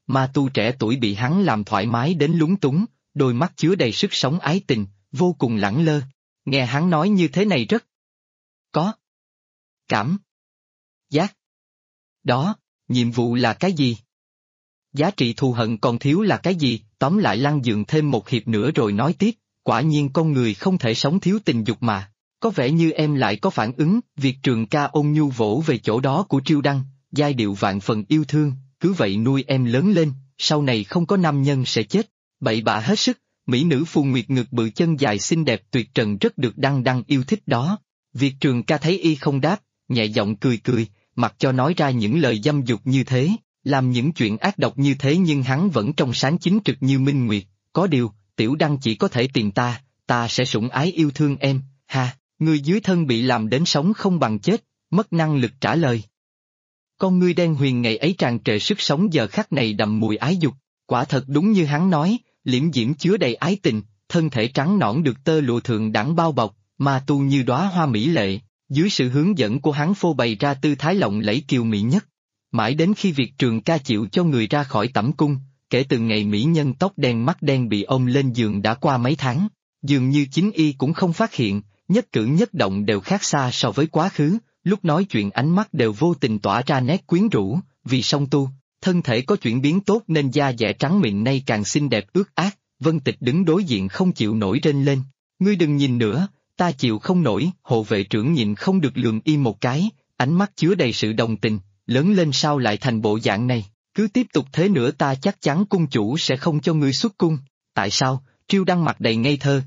A: ma tu trẻ tuổi bị hắn làm thoải mái đến lúng túng, đôi mắt chứa đầy sức sống ái tình, vô cùng lẳng lơ. Nghe hắn nói như thế này rất có cảm giác. Đó, nhiệm vụ là cái gì? Giá trị thù hận còn thiếu là cái gì? Tóm lại lăn giường thêm một hiệp nữa rồi nói tiếp, quả nhiên con người không thể sống thiếu tình dục mà. Có vẻ như em lại có phản ứng. Việt Trường ca ôn nhu vỗ về chỗ đó của Triêu Đăng, giai điệu vạn phần yêu thương, cứ vậy nuôi em lớn lên, sau này không có nam nhân sẽ chết. Bậy bạ hết sức, mỹ nữ Phù Nguyệt ngực bự chân dài xinh đẹp tuyệt trần rất được Đăng Đăng yêu thích đó. Việt Trường ca thấy y không đáp, nhẹ giọng cười cười, mặc cho nói ra những lời dâm dục như thế, làm những chuyện ác độc như thế nhưng hắn vẫn trong sáng chính trực như minh nguyệt. Có điều, Tiểu Đăng chỉ có thể tìm ta sẽ sủng ái yêu thương em, ha. Người dưới thân bị làm đến sống không bằng chết, mất năng lực trả lời. Con ngươi đen huyền ngày ấy tràn trề sức sống giờ khắc này đậm mùi ái dục, quả thật đúng như hắn nói, liễm diễm chứa đầy ái tình, thân thể trắng nõn được tơ lụa thượng đẳng bao bọc, ma tu như đóa hoa mỹ lệ, dưới sự hướng dẫn của hắn phô bày ra tư thái lộng lẫy kiều mỹ nhất. Mãi đến khi Việt Trường ca chịu cho người ra khỏi tẩm cung, kể từ ngày mỹ nhân tóc đen mắt đen bị ôm lên giường đã qua mấy tháng, dường như chính y cũng không phát hiện. Nhất cử nhất động đều khác xa so với quá khứ, lúc nói chuyện ánh mắt đều vô tình tỏa ra nét quyến rũ, vì song tu, thân thể có chuyển biến tốt nên da dẻ trắng mịn nay càng xinh đẹp ướt át. Vân Tịch đứng đối diện không chịu nổi rên lên, ngươi đừng nhìn nữa, ta chịu không nổi. Hộ vệ trưởng nhịn không được lườm y một cái, ánh mắt chứa đầy sự đồng tình, lớn lên sao lại thành bộ dạng này, cứ tiếp tục thế nữa ta chắc chắn cung chủ sẽ không cho ngươi xuất cung. Tại sao? Triêu Đăng mặt đầy ngây thơ.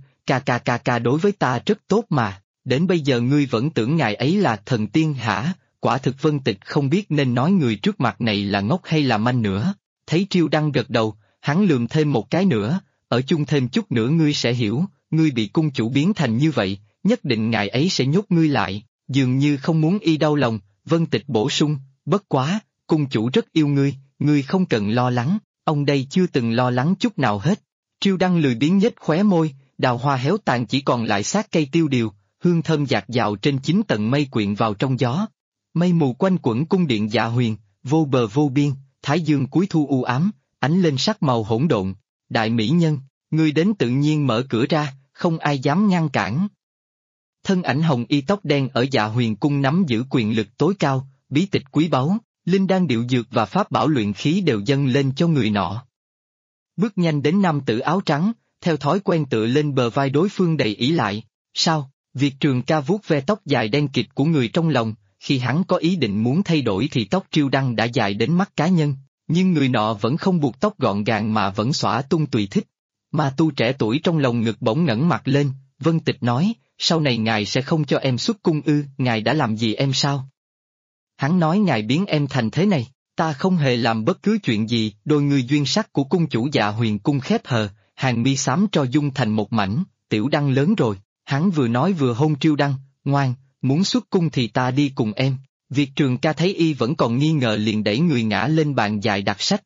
A: Ca đối với ta rất tốt mà, đến bây giờ ngươi vẫn tưởng ngài ấy là thần tiên hả? Quả thực Vân Tịch không biết nên nói người trước mặt này là ngốc hay là manh nữa. Thấy Triêu Đăng gật đầu, hắn lườm thêm một cái nữa, ở chung thêm chút nữa ngươi sẽ hiểu, ngươi bị cung chủ biến thành như vậy, nhất định ngài ấy sẽ nhốt ngươi lại, dường như không muốn y đau lòng. Vân Tịch bổ sung, bất quá, cung chủ rất yêu ngươi không cần lo lắng, ông đây chưa từng lo lắng chút nào hết. Triêu Đăng lười biếng nhếch khóe môi. Đào hoa héo tàn chỉ còn lại xác cây tiêu điều, hương thơm dạt dào trên 9 tầng mây quyện vào trong gió. Mây mù quanh quẩn cung điện Dạ Huyền, vô bờ vô biên, thái dương cuối thu u ám, ánh lên sắc màu hỗn độn. Đại mỹ nhân, ngươi đến tự nhiên mở cửa ra, không ai dám ngăn cản. Thân ảnh hồng y tóc đen ở Dạ Huyền cung nắm giữ quyền lực tối cao, bí tịch quý báu, linh đan điệu dược và pháp bảo luyện khí đều dâng lên cho người nọ. Bước nhanh đến nam tử áo trắng, theo thói quen tựa lên bờ vai đối phương đầy ỷ lại. Sao? Việt Trường ca vuốt ve tóc dài đen kịt của người trong lòng, khi hắn có ý định muốn thay đổi thì tóc Triêu Đăng đã dài đến mắt cá nhân, nhưng người nọ vẫn không buộc tóc gọn gàng mà vẫn xõa tung tùy thích. Ma tu trẻ tuổi trong lòng ngực bỗng ngẩng mặt lên, Vân Tịch nói, sau này ngài sẽ không cho em xuất cung ư? Ngài đã làm gì em sao? Hắn nói ngài biến em thành thế này, ta không hề làm bất cứ chuyện gì. Đôi người duyên sắc của cung chủ Dạ Huyền cung khép hờ, hàng mi xám tro dung thành một mảnh. Tiểu Đăng lớn rồi, hắn vừa nói vừa hôn Triêu Đăng, ngoan, muốn xuất cung thì ta đi cùng em. Việt Trường ca thấy y vẫn còn nghi ngờ liền đẩy người ngã lên bàn dài đặt sách.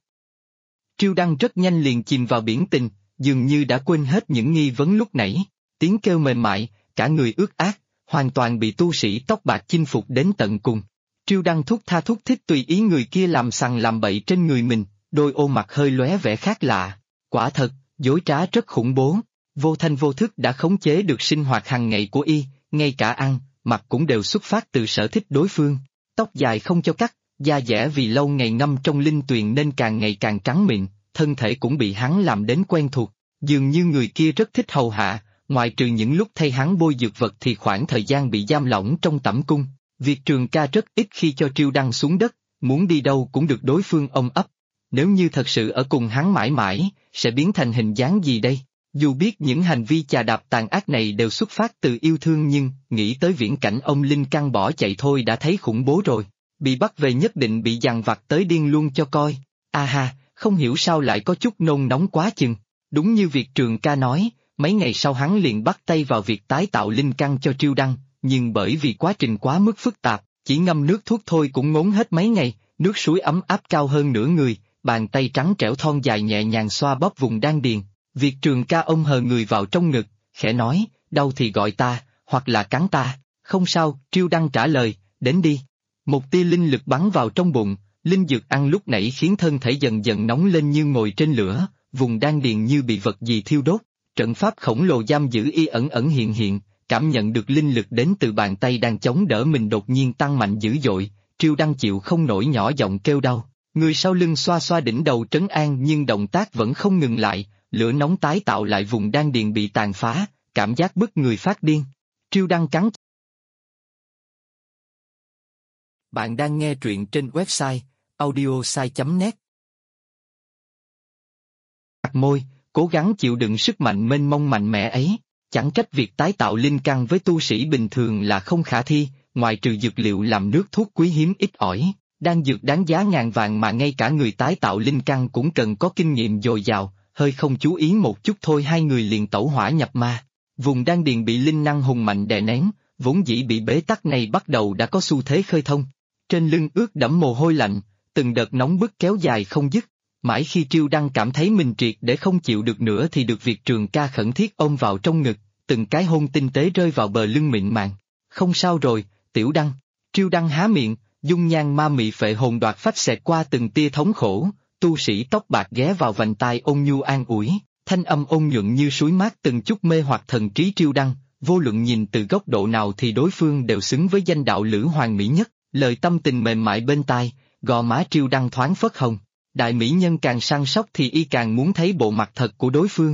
A: Triêu Đăng rất nhanh liền chìm vào biển tình, dường như đã quên hết những nghi vấn lúc nãy. Tiếng kêu mềm mại, cả người ướt át, hoàn toàn bị tu sĩ tóc bạc chinh phục đến tận cùng. Triêu Đăng thúc tha thúc thích tùy ý người kia làm sằng làm bậy trên người mình, đôi ô mặt hơi lóe vẻ khác lạ. Quả thật, dối trá rất khủng bố, vô thanh vô thức đã khống chế được sinh hoạt hàng ngày của y, ngay cả ăn, mặc cũng đều xuất phát từ sở thích đối phương. Tóc dài không cho cắt, da dẻ vì lâu ngày ngâm trong linh tuyền nên càng ngày càng trắng mịn, thân thể cũng bị hắn làm đến quen thuộc, dường như người kia rất thích hầu hạ, ngoại trừ những lúc thay hắn bôi dược vật thì khoảng thời gian bị giam lỏng trong tẩm cung. Việt Trường ca rất ít khi cho Triêu Đăng xuống đất, muốn đi đâu cũng được đối phương ôm ấp. Nếu như thật sự ở cùng hắn mãi mãi, sẽ biến thành hình dáng gì đây? Dù biết những hành vi chà đạp tàn ác này đều xuất phát từ yêu thương nhưng, nghĩ tới viễn cảnh ông Linh Căn bỏ chạy thôi đã thấy khủng bố rồi. Bị bắt về nhất định bị dằn vặt tới điên luôn cho coi. A ha, không hiểu sao lại có chút nôn nóng quá chừng. Đúng như Việt Trường ca nói, mấy ngày sau hắn liền bắt tay vào việc tái tạo linh căn cho Triêu Đăng, nhưng bởi vì quá trình quá mức phức tạp, chỉ ngâm nước thuốc thôi cũng ngốn hết mấy ngày, nước suối ấm áp cao hơn nửa người, bàn tay trắng trẻo thon dài nhẹ nhàng xoa bóp vùng đan điền. Việt Trường ca ôm hờ người vào trong ngực, khẽ nói, đau thì gọi ta, hoặc là cắn ta. Không sao, Triêu Đăng trả lời, đến đi. Một tia linh lực bắn vào trong bụng, Linh dược ăn lúc nãy khiến thân thể dần dần nóng lên như ngồi trên lửa, vùng đan điền như bị vật gì thiêu đốt, trận pháp khổng lồ giam giữ y ẩn ẩn hiện hiện, cảm nhận được linh lực đến từ bàn tay đang chống đỡ mình đột nhiên tăng mạnh dữ dội, Triêu Đăng chịu không nổi nhỏ giọng kêu đau, người sau lưng xoa xoa đỉnh đầu trấn an nhưng động tác vẫn không ngừng lại, lửa nóng tái tạo lại vùng đan điền bị tàn phá, cảm giác bức người phát điên. Triêu Đăng cắn. Bạn đang nghe truyện trên website audiosai.net. Mặt môi, cố gắng chịu đựng sức mạnh mênh mông mạnh mẽ ấy, chẳng trách việc tái tạo linh căn với tu sĩ bình thường là không khả thi, ngoài trừ dược liệu làm nước thuốc quý hiếm ít ỏi, đan dược đáng giá ngàn vàng mà ngay cả người tái tạo linh căn cũng cần có kinh nghiệm dồi dào, hơi không chú ý một chút thôi hai người liền tẩu hỏa nhập ma. Vùng đan điền bị linh năng hùng mạnh đè nén, vốn dĩ bị bế tắc này bắt đầu đã có xu thế khơi thông. Trên lưng ướt đẫm mồ hôi lạnh, từng đợt nóng bức kéo dài không dứt, mãi khi Triêu Đăng cảm thấy mình triệt để không chịu được nữa thì được Việt Trường Ca khẩn thiết ôm vào trong ngực, từng cái hôn tinh tế rơi vào bờ lưng mịn màng. Không sao rồi, Tiểu Đăng. Triêu Đăng há miệng, dung nhan ma mị phệ hồn đoạt phách xẹt qua từng tia thống khổ, tu sĩ tóc bạc ghé vào vành tai ôn nhu an ủi, thanh âm ôn nhuận như suối mát từng chút mê hoặc thần trí Triêu Đăng, vô luận nhìn từ góc độ nào thì đối phương đều xứng với danh đạo lữ hoàng mỹ nhất, lời tâm tình mềm mại bên tai, gò má Triêu Đăng thoáng phớt hồng. Đại mỹ nhân càng săn sóc thì y càng muốn thấy bộ mặt thật của đối phương.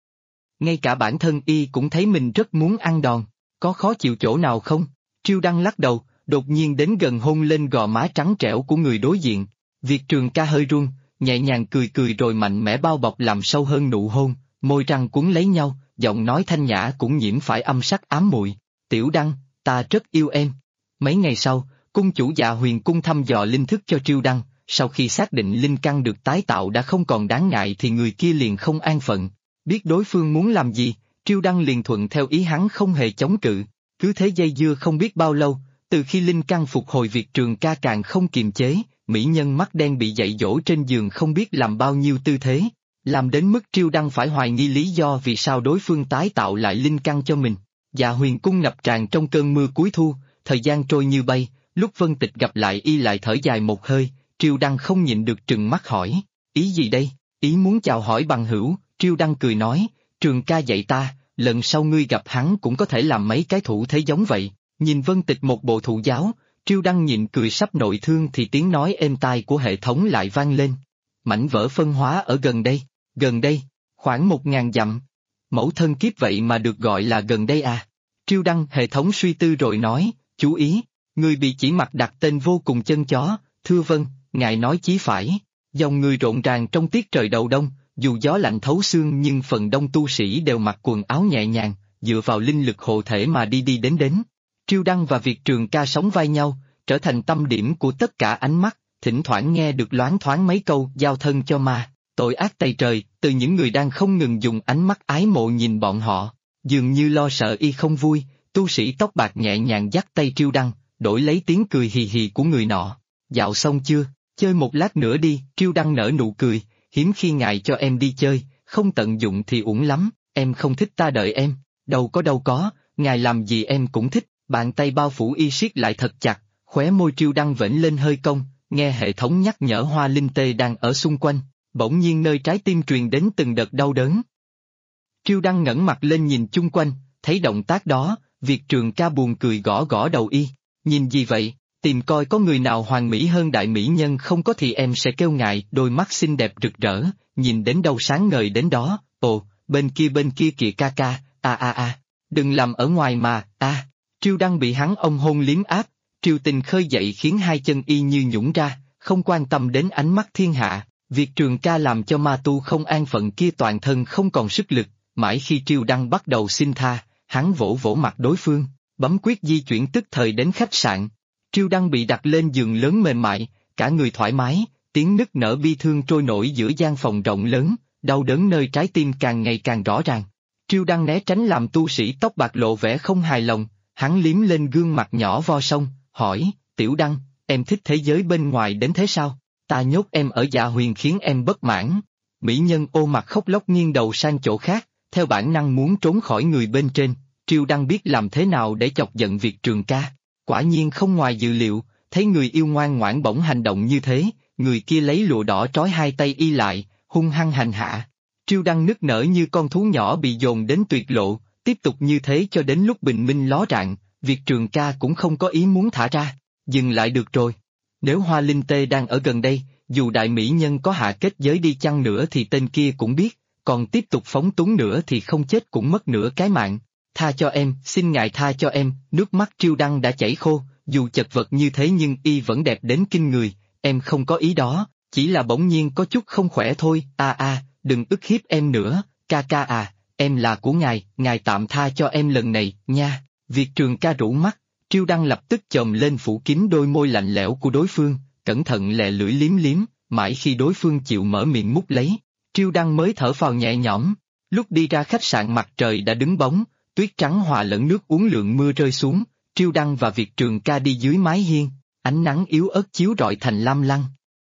A: Ngay cả bản thân y cũng thấy mình rất muốn ăn đòn, có khó chịu chỗ nào không? Triêu Đăng lắc đầu, đột nhiên đến gần hôn lên gò má trắng trẻo của người đối diện. Việt Trường Ca hơi run, nhẹ nhàng cười cười rồi mạnh mẽ bao bọc làm sâu hơn nụ hôn, môi răng cuốn lấy nhau, giọng nói thanh nhã cũng nhiễm phải âm sắc ám muội. Tiểu Đăng, ta rất yêu em. Mấy ngày sau, cung chủ Dạ Huyền cung thăm dò linh thức cho Triêu Đăng. Sau khi xác định linh căn được tái tạo đã không còn đáng ngại thì người kia liền không an phận. Biết đối phương muốn làm gì, Triêu Đăng liền thuận theo ý hắn không hề chống cự. Cứ thế dây dưa không biết bao lâu, từ khi linh căn phục hồi Việt Trường Ca càng không kiềm chế, mỹ nhân mắt đen bị dạy dỗ trên giường không biết làm bao nhiêu tư thế, làm đến mức Triêu Đăng phải hoài nghi lý do vì sao đối phương tái tạo lại linh căn cho mình. Dạ Huyền cung ngập tràn trong cơn mưa cuối thu, thời gian trôi như bay, lúc Vân Tịch gặp lại y lại thở dài một hơi. Triêu Đăng không nhịn được trừng mắt hỏi, ý gì đây? Ý muốn chào hỏi bằng hữu, Triêu Đăng cười nói, Trường Ca dạy ta, lần sau ngươi gặp hắn cũng có thể làm mấy cái thủ thế giống vậy. Nhìn Vân Tịch một bộ thụ giáo, Triêu Đăng nhịn cười sắp nội thương thì tiếng nói êm tai của hệ thống lại vang lên. Mảnh vỡ phân hóa ở gần đây, khoảng 1000 dặm. Mẫu thân kiếp vậy mà được gọi là gần đây à? Triêu Đăng hệ thống suy tư rồi nói, chú ý, người bị chỉ mặt đặt tên vô cùng chân chó, thưa vâng. Ngài nói chí phải, dòng người rộn ràng trong tiết trời đầu đông, dù gió lạnh thấu xương nhưng phần đông tu sĩ đều mặc quần áo nhẹ nhàng, dựa vào linh lực hộ thể mà đi đến. Triêu Đăng và Việt Trường Ca sóng vai nhau, trở thành tâm điểm của tất cả ánh mắt, thỉnh thoảng nghe được loáng thoáng mấy câu giao thân cho ma, tội ác tày trời, từ những người đang không ngừng dùng ánh mắt ái mộ nhìn bọn họ, dường như lo sợ y không vui, tu sĩ tóc bạc nhẹ nhàng dắt tay Triêu Đăng, đổi lấy tiếng cười hì hì của người nọ. Dạo xong chưa? Chơi một lát nữa đi, Triêu Đăng nở nụ cười, hiếm khi ngài cho em đi chơi, không tận dụng thì uổng lắm, em không thích ta đợi em, đâu có, ngài làm gì em cũng thích, bàn tay bao phủ y siết lại thật chặt, khóe môi Triêu Đăng vểnh lên hơi cong, nghe hệ thống nhắc nhở hoa linh tê đang ở xung quanh, bỗng nhiên nơi trái tim truyền đến từng đợt đau đớn. Triêu Đăng ngẩng mặt lên nhìn chung quanh, thấy động tác đó, Việt Trường Ca buồn cười gõ gõ đầu y, nhìn gì vậy? Tìm coi có người nào hoàn mỹ hơn đại mỹ nhân không có thì em sẽ kêu ngài, đôi mắt xinh đẹp rực rỡ, nhìn đến đâu sáng ngời đến đó, ồ, bên kia kìa ca, đừng làm ở ngoài mà, Triêu Đăng bị hắn ông hôn liếm áp, triều tình khơi dậy khiến hai chân y như nhũn ra, không quan tâm đến ánh mắt thiên hạ, Việt Trường Ca làm cho ma tu không an phận kia toàn thân không còn sức lực, mãi khi Triêu Đăng bắt đầu xin tha, hắn vỗ vỗ mặt đối phương, bấm quyết di chuyển tức thời đến khách sạn. Triêu Đăng bị đặt lên giường lớn mềm mại, cả người thoải mái, tiếng nức nở bi thương trôi nổi giữa gian phòng rộng lớn, đau đớn nơi trái tim càng ngày càng rõ ràng. Triêu Đăng né tránh làm tu sĩ tóc bạc lộ vẻ không hài lòng, hắn liếm lên gương mặt nhỏ vo sông, hỏi, Tiểu Đăng, em thích thế giới bên ngoài đến thế sao? Ta nhốt em ở Dạ Huyền khiến em bất mãn. Mỹ nhân ô mặt khóc lóc nghiêng đầu sang chỗ khác, theo bản năng muốn trốn khỏi người bên trên, Triêu Đăng biết làm thế nào để chọc giận Việt Trường Ca. Quả nhiên không ngoài dự liệu, thấy người yêu ngoan ngoãn bỗng hành động như thế, người kia lấy lụa đỏ trói hai tay y lại, hung hăng hành hạ. Triêu Đăng nức nở như con thú nhỏ bị dồn đến tuyệt lộ, tiếp tục như thế cho đến lúc bình minh ló rạng, Việt Trường ca cũng không có ý muốn thả ra. Dừng lại được rồi. Nếu Hoa Linh Tê đang ở gần đây, dù đại mỹ nhân có hạ kết giới đi chăng nữa thì tên kia cũng biết, còn tiếp tục phóng túng nữa thì không chết cũng mất nửa cái mạng. Tha cho em, xin ngài tha cho em, nước mắt Triêu Đăng đã chảy khô, dù chật vật như thế nhưng y vẫn đẹp đến kinh người, em không có ý đó, chỉ là bỗng nhiên có chút không khỏe thôi, đừng ức hiếp em nữa, ca ca à, em là của ngài tạm tha cho em lần này, nha. Việt Trường ca rũ mắt, Triêu Đăng lập tức chồm lên phủ kín đôi môi lạnh lẽo của đối phương, cẩn thận lè lưỡi liếm liếm, mãi khi đối phương chịu mở miệng mút lấy, Triêu Đăng mới thở phào nhẹ nhõm. Lúc đi ra khách sạn mặt trời đã đứng bóng, tuyết trắng hòa lẫn nước uốn lượn mưa rơi xuống, Triêu Đăng và Việt Trường ca đi dưới mái hiên, ánh nắng yếu ớt chiếu rọi thành lam lăng.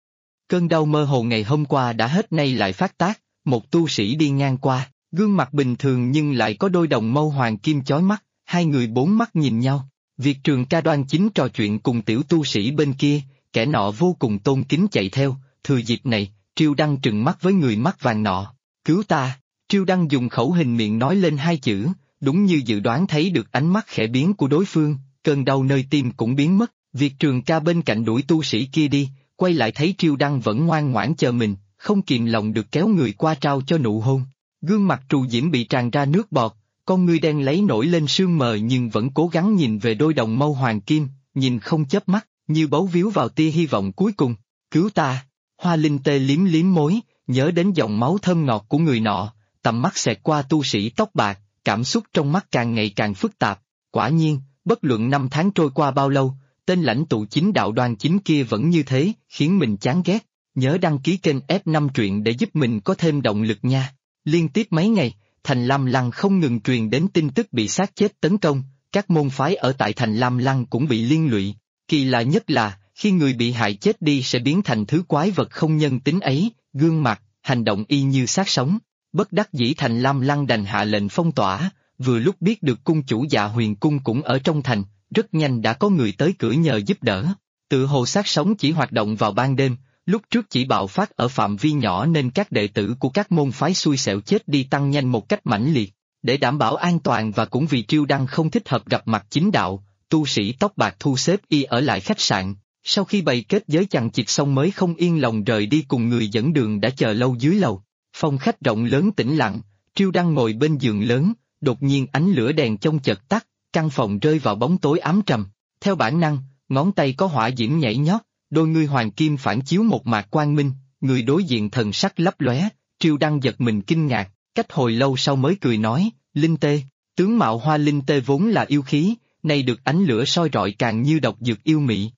A: Cơn đau mơ hồ ngày hôm qua đã hết nay lại phát tác, một tu sĩ đi ngang qua, gương mặt bình thường nhưng lại có đôi đồng mâu hoàng kim chói mắt, hai người bốn mắt nhìn nhau. Việt Trường ca đoan chính trò chuyện cùng tiểu tu sĩ bên kia, kẻ nọ vô cùng tôn kính chạy theo, thừa dịp này, Triêu Đăng trừng mắt với người mắt vàng nọ, cứu ta, Triêu Đăng dùng khẩu hình miệng nói lên hai chữ, đúng như dự đoán thấy được ánh mắt khẽ biến của đối phương, cơn đau nơi tim cũng biến mất, Việt Trường ca bên cạnh đuổi tu sĩ kia đi, quay lại thấy Triêu Đăng vẫn ngoan ngoãn chờ mình, không kìm lòng được kéo người qua trao cho nụ hôn. Gương mặt Trù Diễm bị tràn ra nước bọt, con ngươi đen lấy nổi lên sương mờ nhưng vẫn cố gắng nhìn về đôi đồng mâu hoàng kim, nhìn không chớp mắt, như bấu víu vào tia hy vọng cuối cùng. Cứu ta! Hoa Linh Tê liếm liếm môi, nhớ đến dòng máu thơm ngọt của người nọ, tầm mắt xẹt qua tu sĩ tóc bạc, cảm xúc trong mắt càng ngày càng phức tạp. Quả nhiên, bất luận năm tháng trôi qua bao lâu, tên lãnh tụ chính đạo đoan chính kia vẫn như thế, khiến mình chán ghét. Nhớ đăng ký kênh F5 truyện để giúp mình có thêm động lực nha. Liên tiếp mấy ngày, Thành Lam Lăng không ngừng truyền đến tin tức bị xác chết tấn công, các môn phái ở tại Thành Lam Lăng cũng bị liên lụy. Kỳ lạ nhất là, khi người bị hại chết đi sẽ biến thành thứ quái vật không nhân tính ấy, gương mặt, hành động y như xác sống. Bất đắc dĩ Thành Lam Lăng đành hạ lệnh phong tỏa, vừa lúc biết được cung chủ Dạ Huyền Cung cũng ở trong thành, rất nhanh đã có người tới cửa nhờ giúp đỡ. Tự hồ xác sống chỉ hoạt động vào ban đêm, lúc trước chỉ bạo phát ở phạm vi nhỏ nên các đệ tử của các môn phái xui xẻo chết đi tăng nhanh một cách mãnh liệt. Để đảm bảo an toàn và cũng vì Triêu Đăng không thích hợp gặp mặt chính đạo, tu sĩ tóc bạc thu xếp y ở lại khách sạn, sau khi bày kết giới chằng chịt xong mới không yên lòng rời đi cùng người dẫn đường đã chờ lâu dưới lầu. Phòng khách rộng lớn tĩnh lặng, Triêu Đăng ngồi bên giường lớn, đột nhiên ánh lửa đèn trong chợt tắt, căn phòng rơi vào bóng tối ám trầm. Theo bản năng, ngón tay có hỏa diễm nhảy nhót, đôi ngươi hoàng kim phản chiếu một mạc quang minh, người đối diện thần sắc lấp lóe, Triêu Đăng giật mình kinh ngạc, cách hồi lâu sau mới cười nói, Linh Tê, tướng mạo Hoa Linh Tê vốn là yêu khí, nay được ánh lửa soi rọi càng như độc dược yêu mị.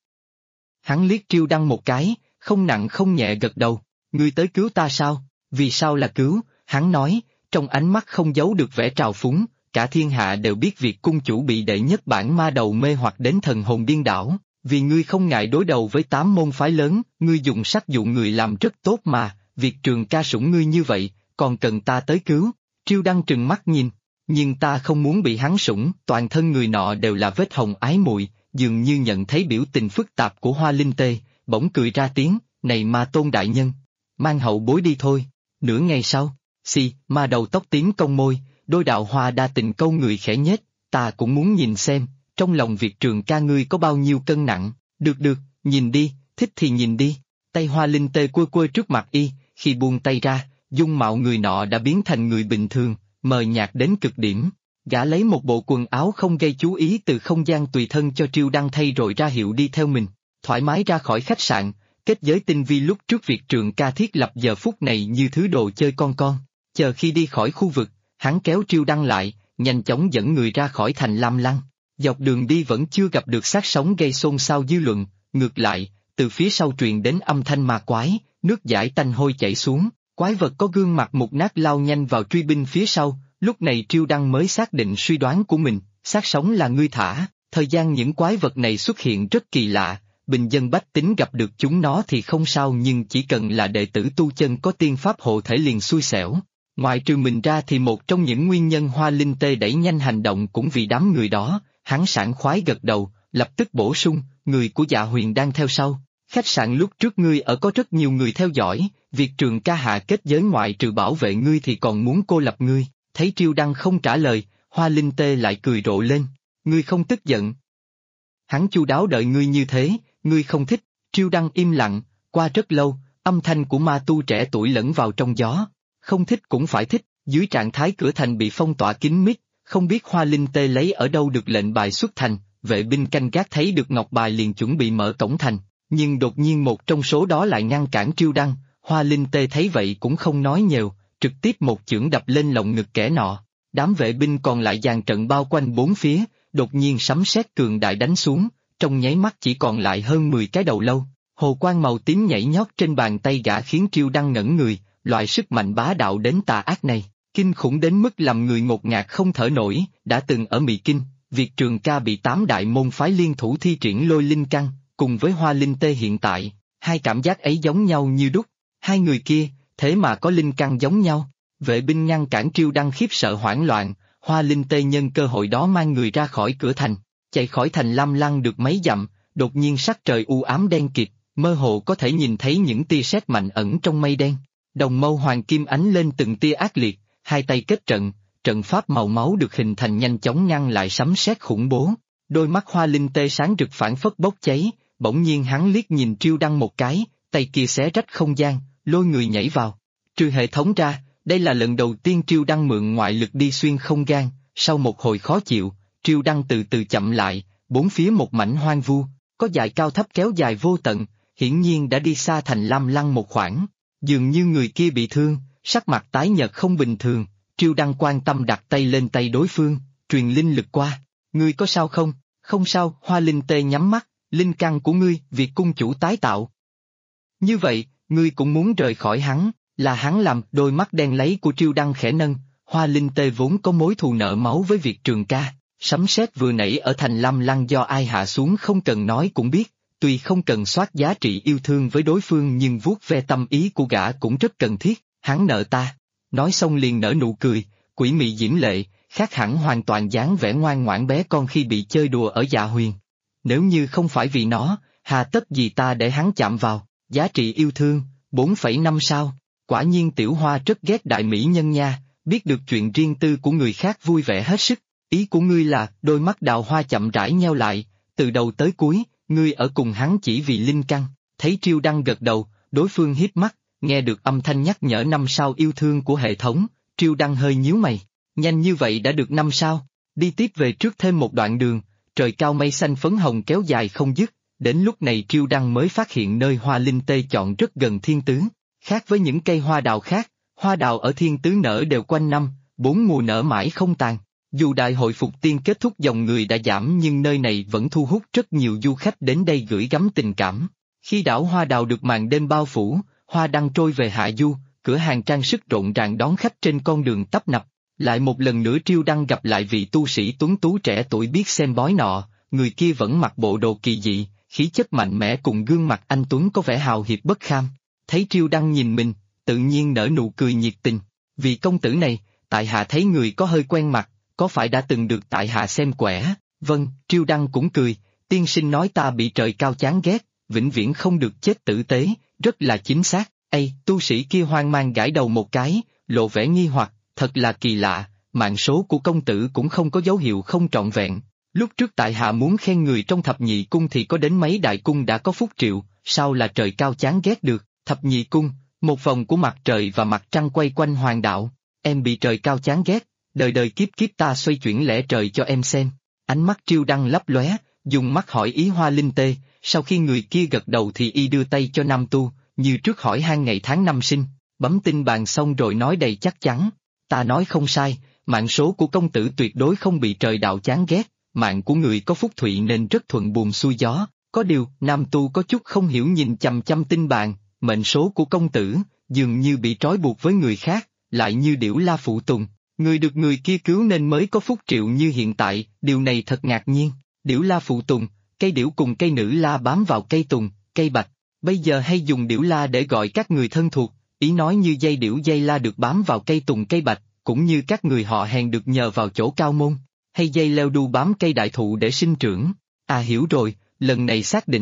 A: Hắn liếc Triêu Đăng một cái, không nặng không nhẹ gật đầu, ngươi tới cứu ta sao, vì sao là cứu, hắn nói, trong ánh mắt không giấu được vẻ trào phúng, cả thiên hạ đều biết việc cung chủ bị đệ nhất bản ma đầu mê hoặc đến thần hồn điên đảo. Vì ngươi không ngại đối đầu với 8 môn phái lớn, ngươi dùng sắc dụ người làm rất tốt mà, Việt Trường ca sủng ngươi như vậy, còn cần ta tới cứu. Triêu Đăng trừng mắt nhìn, nhưng ta không muốn bị hắn sủng, toàn thân người nọ đều là vết hồng ái muội, dường như nhận thấy biểu tình phức tạp của Hoa Linh Tê, bỗng cười ra tiếng, này Ma Tôn đại nhân, mang hậu bối đi thôi. Nửa ngày sau, ma đầu tóc tím cong môi, đôi đạo hoa đa tình câu người khẽ nhếch, ta cũng muốn nhìn xem. Trong lòng Việt Trường ca ngươi có bao nhiêu cân nặng, được, nhìn đi, thích thì nhìn đi. Tay Hoa Linh Tê quơ quơ trước mặt y, khi buông tay ra, dung mạo người nọ đã biến thành người bình thường, mờ nhạt đến cực điểm. Gã lấy một bộ quần áo không gây chú ý từ không gian tùy thân cho Triêu Đăng thay rồi ra hiệu đi theo mình, thoải mái ra khỏi khách sạn, kết giới tinh vi lúc trước Việt Trường ca thiết lập giờ phút này như thứ đồ chơi con. Chờ khi đi khỏi khu vực, hắn kéo Triêu Đăng lại, nhanh chóng dẫn người ra khỏi Thành Lam Lăng. Dọc đường đi vẫn chưa gặp được xác sống gây xôn xao dư luận, ngược lại, từ phía sau truyền đến âm thanh ma quái, nước dãi tanh hôi chảy xuống, quái vật có gương mặt mục nát lao nhanh vào truy binh phía sau, lúc này Triêu Đăng mới xác định suy đoán của mình, xác sống là ngươi thả, thời gian những quái vật này xuất hiện rất kỳ lạ, bình dân bách tính gặp được chúng nó thì không sao nhưng chỉ cần là đệ tử tu chân có tiên pháp hộ thể liền xui xẻo. Ngoài trừ mình ra thì một trong những nguyên nhân Hoa Linh Tê đẩy nhanh hành động cũng vì đám người đó. Hắn sảng khoái gật đầu, lập tức bổ sung, người của Dạ Huyền đang theo sau. Khách sạn lúc trước ngươi ở có rất nhiều người theo dõi, việc Trường ca hạ kết giới ngoại trừ bảo vệ ngươi thì còn muốn cô lập ngươi. Thấy Triêu Đăng không trả lời, Hoa Linh Tê lại cười rộ lên. Ngươi không tức giận. Hắn chu đáo đợi ngươi như thế, ngươi không thích. Triêu Đăng im lặng, qua rất lâu, âm thanh của ma tu trẻ tuổi lẫn vào trong gió. Không thích cũng phải thích, dưới trạng thái cửa thành bị phong tỏa kín mít, không biết Hoa Linh Tê lấy ở đâu được lệnh bài xuất thành, vệ binh canh gác thấy được ngọc bài liền chuẩn bị mở cổng thành, nhưng đột nhiên một trong số đó lại ngăn cản Triêu Đăng. Hoa Linh Tê thấy vậy cũng không nói nhiều, trực tiếp một chưởng đập lên lồng ngực kẻ nọ. Đám vệ binh còn lại dàn trận bao quanh bốn phía, đột nhiên sấm sét cường đại đánh xuống, trong nháy mắt chỉ còn lại hơn 10 cái đầu lâu. Hồ quang màu tím nhảy nhót trên bàn tay gã khiến Triêu Đăng ngẩn người, loại sức mạnh bá đạo đến tà ác này, kinh khủng đến mức làm người ngột ngạt không thở nổi. Đã từng ở Mị Kinh, việc Trường ca bị 8 đại môn phái liên thủ thi triển lôi linh căn, cùng với Hoa Linh Tê hiện tại, hai cảm giác ấy giống nhau như đúc. Hai người kia, thế mà có linh căn giống nhau. Vệ binh ngăn cản Triêu Đăng khiếp sợ hoảng loạn, Hoa Linh Tê nhân cơ hội đó mang người ra khỏi cửa thành, chạy khỏi thành Lam Lăng được mấy dặm, đột nhiên sắc trời u ám đen kịt, mơ hồ có thể nhìn thấy những tia sét mạnh ẩn trong mây đen. Đồng mâu hoàng kim ánh lên từng tia ác liệt, hai tay kết trận, trận pháp màu máu được hình thành nhanh chóng ngăn lại sấm sét khủng bố. Đôi mắt Hoa Linh Tê sáng rực phảng phất bốc cháy, bỗng nhiên hắn liếc nhìn Triêu Đăng một cái, tay kia xé rách không gian, lôi người nhảy vào. Trừ hệ thống ra, đây là lần đầu tiên Triêu Đăng mượn ngoại lực đi xuyên không gian. Sau một hồi khó chịu, Triêu Đăng từ từ chậm lại, bốn phía một mảnh hoang vu, có dải cao thấp kéo dài vô tận, hiển nhiên đã đi xa thành Lam Lăng một khoảng. Dường như người kia bị thương, sắc mặt tái nhợt không bình thường, Triêu Đăng quan tâm đặt tay lên tay đối phương, truyền linh lực qua. Ngươi có sao không? Không sao. Hoa Linh Tê nhắm mắt, linh căn của ngươi, việc cung chủ tái tạo. Như vậy, ngươi cũng muốn rời khỏi hắn, là hắn làm. Đôi mắt đen lấy của Triêu Đăng khẽ nâng, Hoa Linh Tê vốn có mối thù nợ máu với việc Trường ca, sấm sét vừa nảy ở thành Lam Lăng do ai hạ xuống không cần nói cũng biết, tuy không cần soát giá trị yêu thương với đối phương nhưng vuốt ve tâm ý của gã cũng rất cần thiết. Hắn nợ ta. Nói xong liền nở nụ cười, quỷ mị diễm lệ, khác hẳn hoàn toàn dáng vẻ ngoan ngoãn bé con khi bị chơi đùa ở Dạ Huyền. Nếu như không phải vì nó, hà tất gì ta để hắn chạm vào. Giá trị yêu thương, 4,5 sao. Quả nhiên Tiểu Hoa rất ghét đại mỹ nhân nha, biết được chuyện riêng tư của người khác vui vẻ hết sức. Ý của ngươi là, đôi mắt Đào Hoa chậm rãi nheo lại, từ đầu tới cuối, ngươi ở cùng hắn chỉ vì linh căn. Thấy Triêu Đăng gật đầu, đối phương híp mắt, nghe được âm thanh nhắc nhở 5 sao yêu thương của hệ thống, Triêu Đăng hơi nhíu mày. Nhanh như vậy đã được 5 sao, đi tiếp về trước thêm một đoạn đường, trời cao mây xanh phấn hồng kéo dài không dứt. Đến lúc này Triêu Đăng mới phát hiện nơi Hoa Linh Tê chọn rất gần thiên tứ. Khác với những cây hoa đào khác, hoa đào ở thiên tứ nở đều quanh năm, 4 mùa nở mãi không tàn. Dù đại hội phục tiên kết thúc dòng người đã giảm nhưng nơi này vẫn thu hút rất nhiều du khách đến đây gửi gắm tình cảm. Khi đảo hoa đào được màn đêm bao phủ, hoa đăng trôi về hạ du, cửa hàng trang sức rộn ràng đón khách trên con đường tấp nập. Lại một lần nữa Triêu Đăng gặp lại vị tu sĩ tuấn tú trẻ tuổi biết xem bói nọ, người kia vẫn mặc bộ đồ kỳ dị, khí chất mạnh mẽ cùng gương mặt anh tuấn có vẻ hào hiệp bất kham. Thấy Triêu Đăng nhìn mình, tự nhiên nở nụ cười nhiệt tình. Vì công tử này, tại hạ thấy người có hơi quen mặt, có phải đã từng được tại hạ xem quẻ? Vâng. Triêu Đăng cũng cười, tiên sinh nói ta bị trời cao chán ghét, vĩnh viễn không được chết tử tế, rất là chính xác. Ây, tu sĩ kia hoang mang gãi đầu một cái, lộ vẻ nghi hoặc, thật là kỳ lạ, mạng số của công tử cũng không có dấu hiệu không trọn vẹn. Lúc trước tại hạ muốn khen người trong thập nhị cung thì có đến mấy đại cung đã có phúc triệu, sao là trời cao chán ghét được? Thập nhị cung, một vòng của mặt trời và mặt trăng quay quanh hoàng đạo, em bị trời cao chán ghét, đời đời kiếp kiếp ta xoay chuyển lẽ trời cho em xem. Ánh mắt Triêu Đăng lấp lóe, dùng mắt hỏi ý Hoa Linh Tê, sau khi người kia gật đầu thì y đưa tay cho nam tu, như trước hỏi han ngày tháng năm sinh, bấm tinh bàn xong rồi nói đầy chắc chắn. Ta nói không sai, mạng số của công tử tuyệt đối không bị trời đạo chán ghét, mạng của người có phúc thụy nên rất thuận buồm xuôi gió. Có điều, nam tu có chút không hiểu nhìn chằm chằm tinh bàn, mệnh số của công tử, dường như bị trói buộc với người khác, lại như điểu la phụ tùng. Người được người kia cứu nên mới có phúc triệu như hiện tại, điều này thật ngạc nhiên. Điểu la phụ tùng, cây điểu cùng cây nữ la bám vào cây tùng, cây bạch. Bây giờ hay dùng điểu la để gọi các người thân thuộc, ý nói như dây điểu dây la được bám vào cây tùng cây bạch, cũng như các người họ hèn được nhờ vào chỗ cao môn, hay dây leo đu bám cây đại thụ để sinh trưởng. À hiểu rồi, lần này xác định.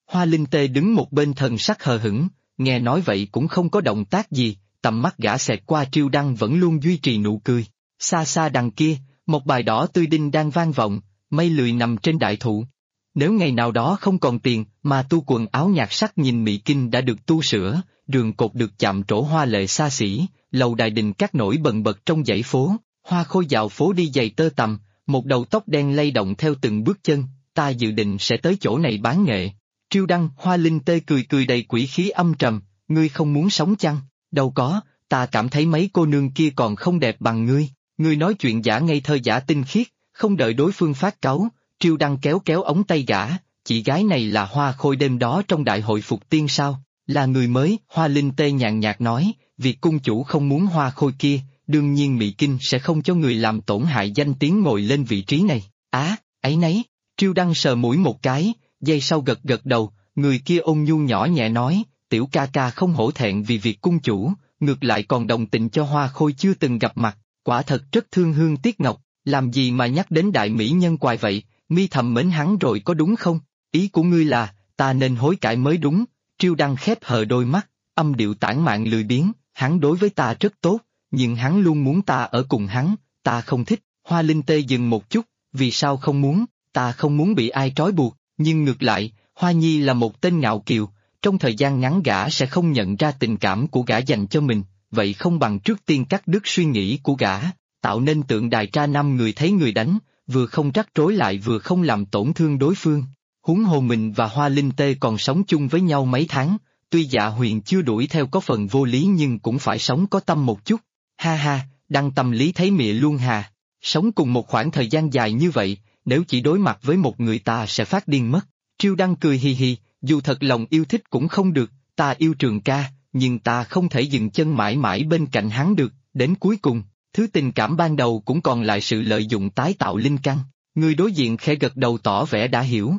A: Hoa Linh Tê đứng một bên thần sắc hờ hững, nghe nói vậy cũng không có động tác gì, tầm mắt gã xẹt qua Triêu Đăng vẫn luôn duy trì nụ cười. Xa xa đằng kia, một bài đỏ tươi đinh đang vang vọng, mây lười nằm trên đại thụ. Nếu ngày nào đó không còn tiền mà tu quần áo nhạc sắc nhìn Mị Kinh đã được tu sửa, đường cột được chạm trổ hoa lệ xa xỉ, lầu đài đình các nổi bần bật trong dãy phố, Hoa Khôi dạo phố đi giày tơ tằm, một đầu tóc đen lay động theo từng bước chân, ta dự định sẽ tới chỗ này bán nghệ. Triêu Đăng, Hoa Linh Tê cười cười đầy quỷ khí âm trầm, ngươi không muốn sống chăng? Đâu có, ta cảm thấy mấy cô nương kia còn không đẹp bằng ngươi. Ngươi nói chuyện giả ngây thơ giả tinh khiết, không đợi đối phương phát cáu, Triêu Đăng kéo kéo ống tay gã, chị gái này là Hoa Khôi đêm đó trong đại hội phục tiên sao? Là người mới, Hoa Linh Tê nhàn nhạt nói, việc cung chủ không muốn Hoa Khôi kia, đương nhiên Mị Kinh sẽ không cho người làm tổn hại danh tiếng ngồi lên vị trí này. Ấy nấy, Triêu Đăng sờ mũi một cái, giây sau gật gật đầu, người kia ôn nhu nhỏ nhẹ nói, tiểu ca ca không hổ thẹn vì việc cung chủ, ngược lại còn đồng tình cho Hoa Khôi chưa từng gặp mặt, quả thật rất thương hương tiếc ngọc, làm gì mà nhắc đến đại mỹ nhân quài vậy, mi thầm mến hắn rồi có đúng không? Ý của ngươi là, ta nên hối cải mới đúng. Triêu Đăng khép hờ đôi mắt, âm điệu tản mạn lười biếng, hắn đối với ta rất tốt, nhưng hắn luôn muốn ta ở cùng hắn, ta không thích. Hoa Linh Tê dừng một chút, vì sao không muốn, ta không muốn bị ai trói buộc, nhưng ngược lại, Hoa Nhi là một tên ngạo kiều, trong thời gian ngắn gã sẽ không nhận ra tình cảm của gã dành cho mình, vậy không bằng trước tiên cắt đứt suy nghĩ của gã, tạo nên tượng đài tra năm người thấy người đánh, vừa không rắc rối lại vừa không làm tổn thương đối phương. Huống hồ mình và Hoa Linh Tê còn sống chung với nhau mấy tháng, tuy Dạ Huyền chưa đuổi theo có phần vô lý nhưng cũng phải sống có tâm một chút. Ha ha, Đăng tâm lý thấy mịa luôn hà. Sống cùng một khoảng thời gian dài như vậy, nếu chỉ đối mặt với một người ta sẽ phát điên mất. Triêu Đăng cười hì hì, dù thật lòng yêu thích cũng không được, ta yêu Trường ca, nhưng ta không thể dừng chân mãi mãi bên cạnh hắn được, đến cuối cùng, thứ tình cảm ban đầu cũng còn lại sự lợi dụng tái tạo linh căn. Người đối diện khẽ gật đầu tỏ vẻ đã hiểu.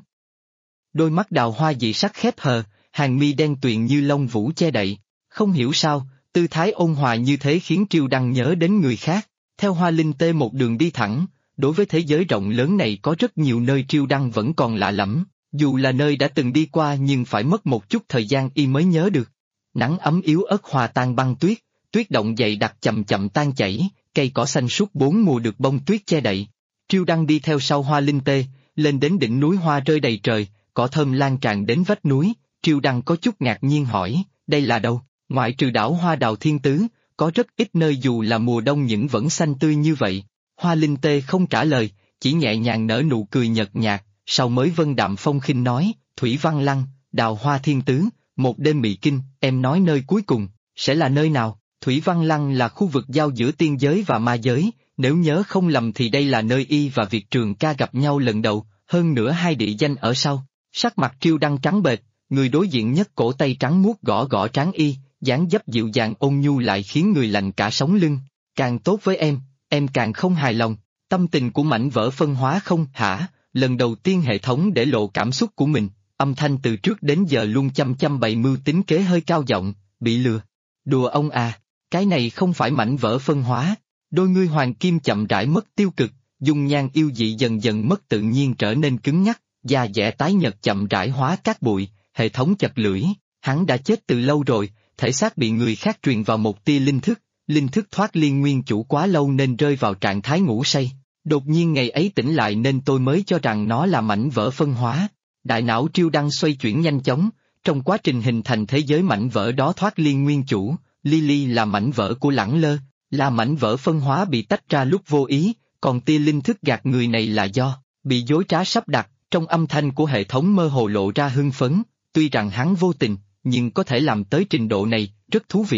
A: Đôi mắt đào hoa dị sắc khép hờ, hàng mi đen tuyền như lông vũ che đậy, không hiểu sao, tư thái ôn hòa như thế khiến Triêu Đăng nhớ đến người khác. Theo Hoa Linh Tê một đường đi thẳng, đối với thế giới rộng lớn này có rất nhiều nơi Triêu Đăng vẫn còn lạ lẫm, dù là nơi đã từng đi qua nhưng phải mất một chút thời gian y mới nhớ được. Nắng ấm yếu ớt hòa tan băng tuyết, tuyết động dày đặc chậm chậm tan chảy, cây cỏ xanh suốt bốn mùa được bông tuyết che đậy. Triêu Đăng đi theo sau Hoa Linh Tê, lên đến đỉnh núi hoa rơi đầy trời, cỏ thơm lan tràn đến vách núi. Triêu Đăng có chút ngạc nhiên hỏi, đây là đâu? Ngoại trừ đảo Hoa Đào Thiên Tứ, có rất ít nơi dù là mùa đông những vẫn xanh tươi như vậy. Hoa Linh Tê không trả lời, chỉ nhẹ nhàng nở nụ cười nhợt nhạt, sau mới vân đạm phong khinh nói, Thủy Văn Lăng, Đào Hoa Thiên Tứ, một đêm Mị Kinh, em nói nơi cuối cùng, sẽ là nơi nào? Thủy Văn Lăng là khu vực giao giữa tiên giới và ma giới, nếu nhớ không lầm thì đây là nơi y và Việt Trường ca gặp nhau lần đầu, hơn nữa hai địa danh ở sau. Sắc mặt Triêu Đăng trắng bệch, người đối diện nhất cổ tay trắng muốt gõ gõ trán y, dáng dấp dịu dàng ôn nhu lại khiến người lạnh cả sống lưng. Càng tốt với em càng không hài lòng. Tâm tình của mảnh vỡ phân hóa không hả? Lần đầu tiên hệ thống để lộ cảm xúc của mình, âm thanh từ trước đến giờ luôn chăm chăm bày mưu tính kế hơi cao giọng, bị lừa. Đùa ông à, cái này không phải mảnh vỡ phân hóa. Đôi ngươi hoàng kim chậm rãi mất tiêu cực, dung nhan yêu dị dần dần mất tự nhiên trở nên cứng nhắc, da dẻ tái nhợt chậm rãi hóa cát bụi, hệ thống chật lưỡi, hắn đã chết từ lâu rồi, thể xác bị người khác truyền vào một tia linh thức thoát liên nguyên chủ quá lâu nên rơi vào trạng thái ngủ say. Đột nhiên ngày ấy tỉnh lại nên tôi mới cho rằng nó là mảnh vỡ phân hóa. Đại não Triêu Đăng xoay chuyển nhanh chóng, trong quá trình hình thành thế giới mảnh vỡ đó thoát liên nguyên chủ, Lily là mảnh vỡ của Lẳng Lơ, là mảnh vỡ phân hóa bị tách ra lúc vô ý, còn tia linh thức gạt người này là do bị dối trá sắp đặt. Trong âm thanh của hệ thống mơ hồ lộ ra hưng phấn, tuy rằng hắn vô tình, nhưng có thể làm tới trình độ này, rất thú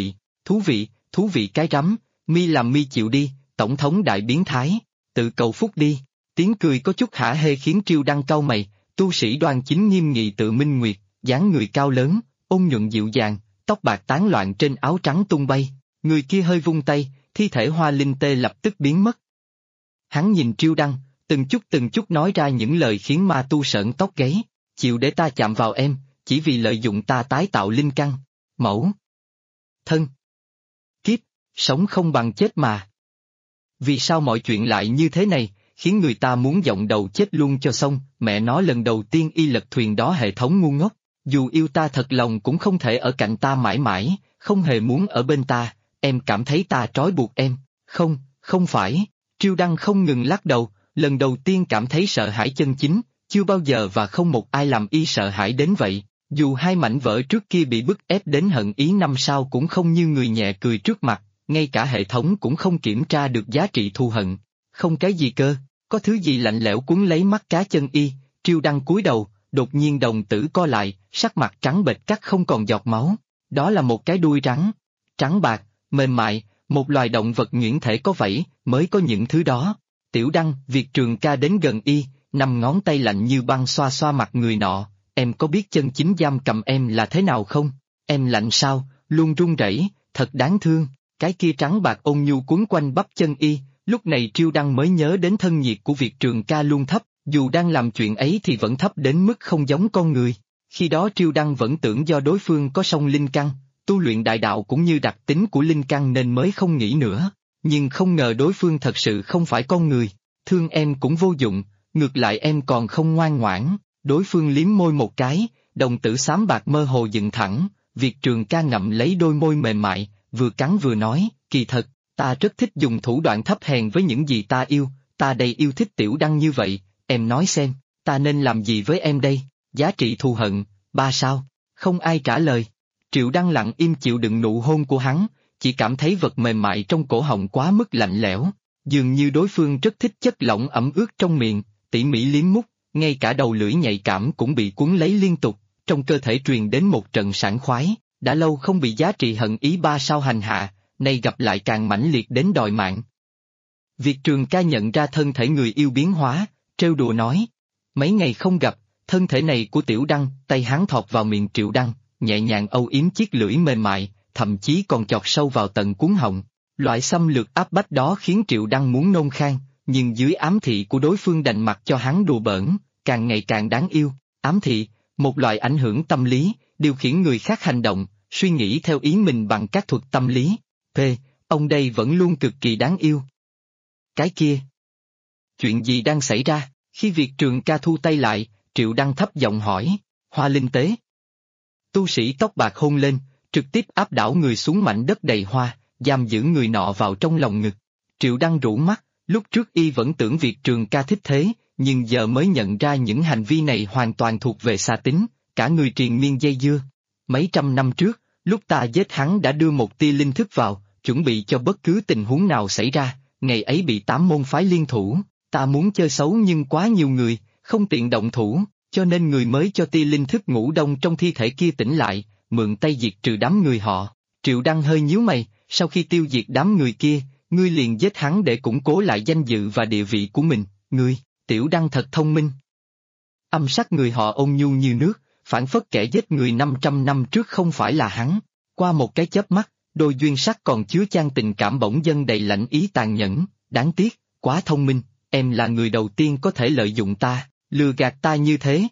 A: vị cái rắm, mi làm mi chịu đi, tổng thống đại biến thái, tự cầu phúc đi. Tiếng cười có chút hả hê khiến Triêu Đăng cau mày, tu sĩ đoan chính nghiêm nghị tự minh nguyệt, dáng người cao lớn, ôn nhuận dịu dàng, tóc bạc tán loạn trên áo trắng tung bay, người kia hơi vung tay, thi thể Hoa Linh Tê lập tức biến mất. Hắn nhìn Triêu Đăng, từng chút nói ra những lời khiến ma tu sởn tóc gáy, chịu để ta chạm vào em, chỉ vì lợi dụng ta tái tạo linh căn, mẫu, thân, kiếp, sống không bằng chết mà. Vì sao mọi chuyện lại như thế này, khiến người ta muốn giọng đầu chết luôn cho xong, mẹ nó lần đầu tiên y lật thuyền đó hệ thống ngu ngốc, Dù yêu ta thật lòng cũng không thể ở cạnh ta mãi mãi, không hề muốn ở bên ta, em cảm thấy ta trói buộc em. Không, không phải. Triêu Đăng không ngừng lắc đầu, lần đầu tiên cảm thấy sợ hãi chân chính, chưa bao giờ và không một ai làm y sợ hãi đến vậy. Dù hai mảnh vỡ trước kia bị bức ép đến hận ý năm sau cũng không như người nhẹ cười trước mặt, ngay cả hệ thống cũng không kiểm tra được giá trị thù hận. Không cái gì cơ, có thứ gì lạnh lẽo cuốn lấy mắt cá chân y, Triêu Đăng cúi đầu, đột nhiên đồng tử co lại, sắc mặt trắng bệch cắt không còn giọt máu. Đó là một cái đuôi rắn, trắng bạc, mềm mại, một loài động vật nhuyễn thể có vảy, mới có những thứ đó. Tiểu Đăng, Việt Trường ca đến gần y, năm ngón tay lạnh như băng xoa xoa mặt người nọ, em có biết chân chính giam cầm em là thế nào không? Em lạnh sao, luôn run rẩy, thật đáng thương. Cái kia trắng bạc ôn nhu quấn quanh bắp chân y, lúc này Triêu Đăng mới nhớ đến thân nhiệt của Việt Trường ca luôn thấp, dù đang làm chuyện ấy thì vẫn thấp đến mức không giống con người. Khi đó Triêu Đăng vẫn tưởng do đối phương có song linh căn, tu luyện đại đạo cũng như đặc tính của linh căn nên mới không nghĩ nữa, nhưng không ngờ đối phương thật sự không phải con người. Thương em cũng vô dụng, ngược lại em còn không ngoan ngoãn. Đối phương liếm môi một cái, đồng tử xám bạc mơ hồ dựng thẳng, Việt Trường ca ngậm lấy đôi môi mềm mại, vừa cắn vừa nói, kỳ thật, ta rất thích dùng thủ đoạn thấp hèn với những gì ta yêu, ta đây yêu thích Tiểu Đăng như vậy, em nói xem, ta nên làm gì với em đây? Giá trị thù hận, 3 sao? Không ai trả lời. Triệu Đăng lặng im chịu đựng nụ hôn của hắn, chỉ cảm thấy vật mềm mại trong cổ họng quá mức lạnh lẽo, dường như đối phương rất thích chất lỏng ẩm ướt trong miệng, tỉ mỉ liếm mút, ngay cả đầu lưỡi nhạy cảm cũng bị cuốn lấy liên tục, trong cơ thể truyền đến một trận sảng khoái, đã lâu không bị giá trị hận ý 3 sao hành hạ, nay gặp lại càng mãnh liệt đến đòi mạng. Việt Trường ca nhận ra thân thể người yêu biến hóa, trêu đùa nói, mấy ngày không gặp, thân thể này của Tiểu Đăng, tay hắn thọt vào miệng Triệu Đăng, nhẹ nhàng âu yếm chiếc lưỡi mềm mại, thậm chí còn chọt sâu vào tận cuống họng. Loại xâm lược áp bách đó khiến Triệu Đăng muốn nôn khan, nhưng dưới ám thị của đối phương đành mặc cho hắn đùa bỡn, càng ngày càng đáng yêu. Ám thị, một loại ảnh hưởng tâm lý, điều khiển người khác hành động, suy nghĩ theo ý mình bằng các thuật tâm lý. Ông đây vẫn luôn cực kỳ đáng yêu. Cái kia. Chuyện gì đang xảy ra? Khi Việt Trường ca thu tay lại, Triệu Đăng thấp giọng hỏi, Hoa Linh Tế. Tu sĩ tóc bạc hôn lên, trực tiếp áp đảo người xuống mảnh đất đầy hoa, giam giữ người nọ vào trong lòng ngực. Triệu Đăng rũ mắt, lúc trước y vẫn tưởng Việt Trường ca thích thế, nhưng giờ mới nhận ra những hành vi này hoàn toàn thuộc về xà tính, cả người triền miên dây dưa. Mấy trăm năm trước, lúc ta giết hắn đã đưa một tia linh thức vào, chuẩn bị cho bất cứ tình huống nào xảy ra, ngày ấy bị 8 môn phái liên thủ, ta muốn chơi xấu nhưng quá nhiều người, không tiện động thủ, cho nên người mới cho tia linh thức ngủ đông trong thi thể kia tỉnh lại, mượn tay diệt trừ đám người họ. Triệu Đăng hơi nhíu mày, sau khi tiêu diệt đám người kia, ngươi liền giết hắn để củng cố lại danh dự và địa vị của mình, ngươi, Tiểu Đăng thật thông minh. Âm sắc người họ ôn nhu như nước, phảng phất kẻ giết người 500 năm trước không phải là hắn. Qua một cái chớp mắt, đôi duyên sắc còn chứa chan tình cảm bỗng dâng đầy lạnh ý tàn nhẫn, đáng tiếc, quá thông minh, em là người đầu tiên có thể lợi dụng ta, lừa gạt ta như thế.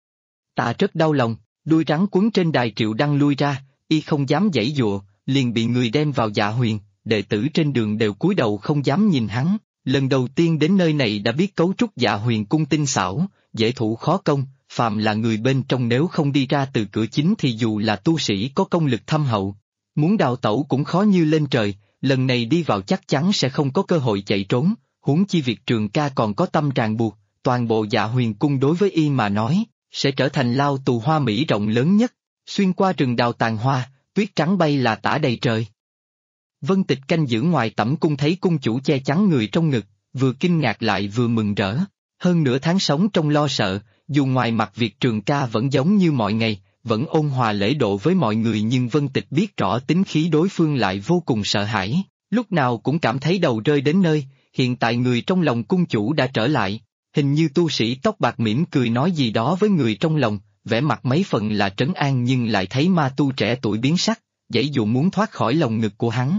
A: Ta rất đau lòng, đuôi rắn quấn trên đài Triệu Đăng lui ra, y không dám giãy giụa, liền bị người đem vào Dạ Huyền, đệ tử trên đường đều cúi đầu không dám nhìn hắn, lần đầu tiên đến nơi này đã biết cấu trúc Dạ Huyền cung tinh xảo, dễ thủ khó công, phàm là người bên trong nếu không đi ra từ cửa chính thì dù là tu sĩ có công lực thâm hậu, muốn đào tẩu cũng khó như lên trời, lần này đi vào chắc chắn sẽ không có cơ hội chạy trốn, huống chi Việt Trường ca còn có tâm ràng buộc, toàn bộ Dạ Huyền cung đối với y mà nói, sẽ trở thành lao tù hoa mỹ rộng lớn nhất, xuyên qua rừng đào tàn hoa, tuyết trắng bay là tả đầy trời. Vân Tịch canh giữ ngoài tẩm cung thấy cung chủ che chắn người trong ngực, vừa kinh ngạc lại vừa mừng rỡ, hơn nửa tháng sống trong lo sợ, dù ngoài mặt Việt Trường ca vẫn giống như mọi ngày, vẫn ôn hòa lễ độ với mọi người nhưng Vân Tịch biết rõ tính khí đối phương lại vô cùng sợ hãi, lúc nào cũng cảm thấy đầu rơi đến nơi, hiện tại người trong lòng cung chủ đã trở lại, hình như tu sĩ tóc bạc mỉm cười nói gì đó với người trong lòng, vẻ mặt mấy phần là trấn an nhưng lại thấy ma tu trẻ tuổi biến sắc, giãy dụ muốn thoát khỏi lòng ngực của hắn,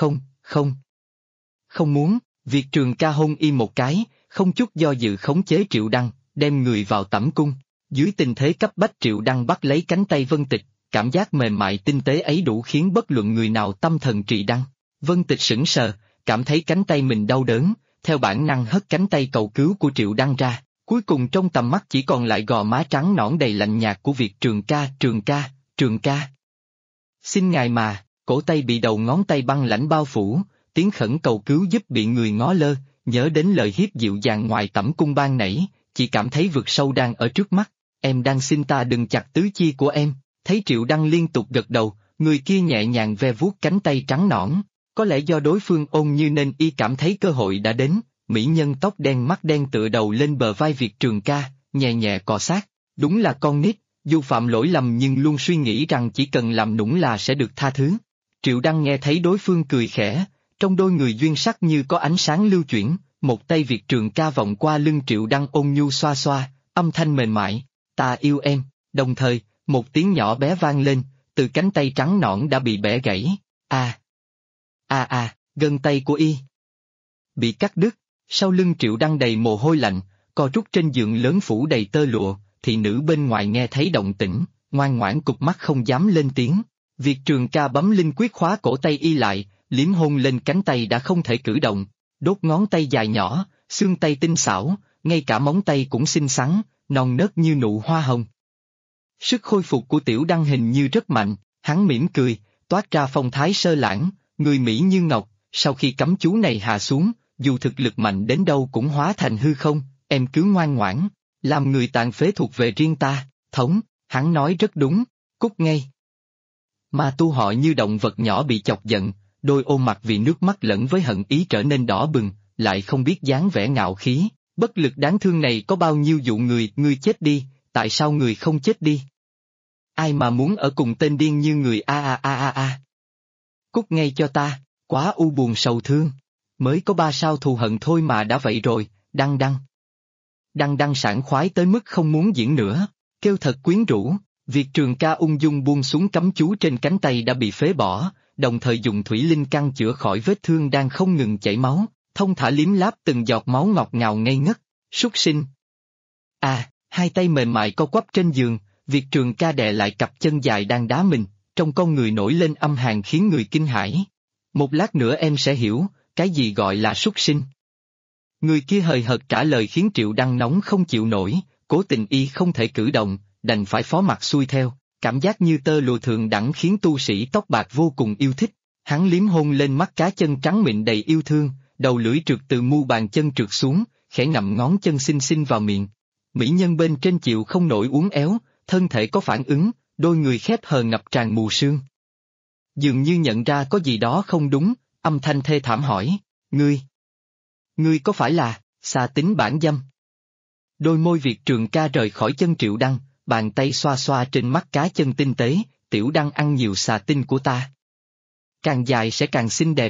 A: không muốn, Việt Trường ca hôn y một cái, không chút do dự khống chế Triệu Đăng, đem người vào tẩm cung. Dưới tình thế cấp bách Triệu Đăng bắt lấy cánh tay Vân Tịch, cảm giác mềm mại tinh tế ấy đủ khiến bất luận người nào tâm thần trì đăng. Vân Tịch sững sờ, cảm thấy cánh tay mình đau đớn, theo bản năng hất cánh tay cầu cứu của Triệu Đăng ra, Cuối cùng trong tầm mắt chỉ còn lại gò má trắng nõn đầy lạnh nhạt của Việt Trường ca, Trường ca, Trường ca. Xin ngài mà, cổ tay bị đầu ngón tay băng lãnh bao phủ, tiếng khẩn cầu cứu giúp bị người ngó lơ, nhớ đến lời hiếp dịu dàng ngoài tẩm cung ban nãy, chỉ cảm thấy vực sâu đang ở trước mắt, em đang xin ta đừng chặt tứ chi của em, thấy Triệu Đăng liên tục gật đầu, người kia nhẹ nhàng ve vuốt cánh tay trắng nõn, có lẽ do đối phương ôn như nên y cảm thấy cơ hội đã đến, mỹ nhân tóc đen mắt đen tựa đầu lên bờ vai Việt Trường ca, nhẹ nhẹ cọ sát, đúng là con nít, dù phạm lỗi lầm nhưng luôn suy nghĩ rằng chỉ cần làm nũng là sẽ được tha thứ. Triệu Đăng nghe thấy đối phương cười khẽ, trong đôi người duyên sắc như có ánh sáng lưu chuyển, một tay Việt Trường ca vòng qua lưng Triệu Đăng ôn nhu xoa xoa, âm thanh mềm mại, ta yêu em, đồng thời, một tiếng nhỏ bé vang lên, từ cánh tay trắng nõn đã bị bẻ gãy, gân tay của y bị cắt đứt, sau lưng Triệu Đăng đầy mồ hôi lạnh, co rút trên giường lớn phủ đầy tơ lụa, thị nữ bên ngoài nghe thấy động tĩnh, ngoan ngoãn cụp mắt không dám lên tiếng. Việt Trường ca bấm linh quyết khóa cổ tay y lại, liếm hôn lên cánh tay đã không thể cử động, đốt ngón tay dài nhỏ, xương tay tinh xảo, ngay cả móng tay cũng xinh xắn, non nớt như nụ hoa hồng. Sức khôi phục của Tiểu Đăng hình như rất mạnh, hắn mỉm cười, toát ra phong thái sơ lãng, người Mỹ như ngọc, sau khi cấm chú này hạ xuống, dù thực lực mạnh đến đâu cũng hóa thành hư không, em cứ ngoan ngoãn, làm người tàn phế thuộc về riêng ta, thống, hắn nói rất đúng, cút ngay. Ma tu họ như động vật nhỏ bị chọc giận, đôi ôm mặt vì nước mắt lẫn với hận ý trở nên đỏ bừng, lại không biết dáng vẻ ngạo khí, bất lực đáng thương này có bao nhiêu dụ người chết đi, tại sao người không chết đi? Ai mà muốn ở cùng tên điên như người Cút ngay cho ta, quá u buồn sầu thương, mới có 3 sao thù hận thôi mà đã vậy rồi, Đăng sảng khoái tới mức không muốn diễn nữa, kêu thật quyến rũ. Việt Trường ca ung dung buông xuống cấm chú trên cánh tay đã bị phế bỏ, đồng thời dùng thủy linh căn chữa khỏi vết thương đang không ngừng chảy máu, thông thả liếm láp từng giọt máu ngọt ngào ngây ngất, súc sinh. Hai tay mềm mại co quắp trên giường, Việt Trường ca đè lại cặp chân dài đang đá mình, trong con người nổi lên âm hàn khiến người kinh hãi. Một lát nữa em sẽ hiểu, cái gì gọi là súc sinh. Người kia hời hợt trả lời khiến Triệu Đăng nóng không chịu nổi, cố tình y không thể cử động, đành phải phó mặc xuôi theo, cảm giác như tơ lụa thượng đẳng khiến tu sĩ tóc bạc vô cùng yêu thích. Hắn liếm hôn lên mắt cá chân trắng mịn đầy yêu thương, đầu lưỡi trượt từ mu bàn chân trượt xuống, khẽ ngậm ngón chân xinh xinh vào miệng. Mỹ nhân bên trên chịu không nổi uốn éo, thân thể có phản ứng, đôi người khép hờ ngập tràn mù sương. Dường như nhận ra có gì đó không đúng, âm thanh thê thảm hỏi, ngươi có phải là, xà tính bản dâm? Đôi môi Việt Trường ca rời khỏi chân Triệu Đăng, bàn tay xoa xoa trên mắt cá chân tinh tế, Tiểu Đăng ăn nhiều xà tinh của ta. Càng dài sẽ càng xinh đẹp,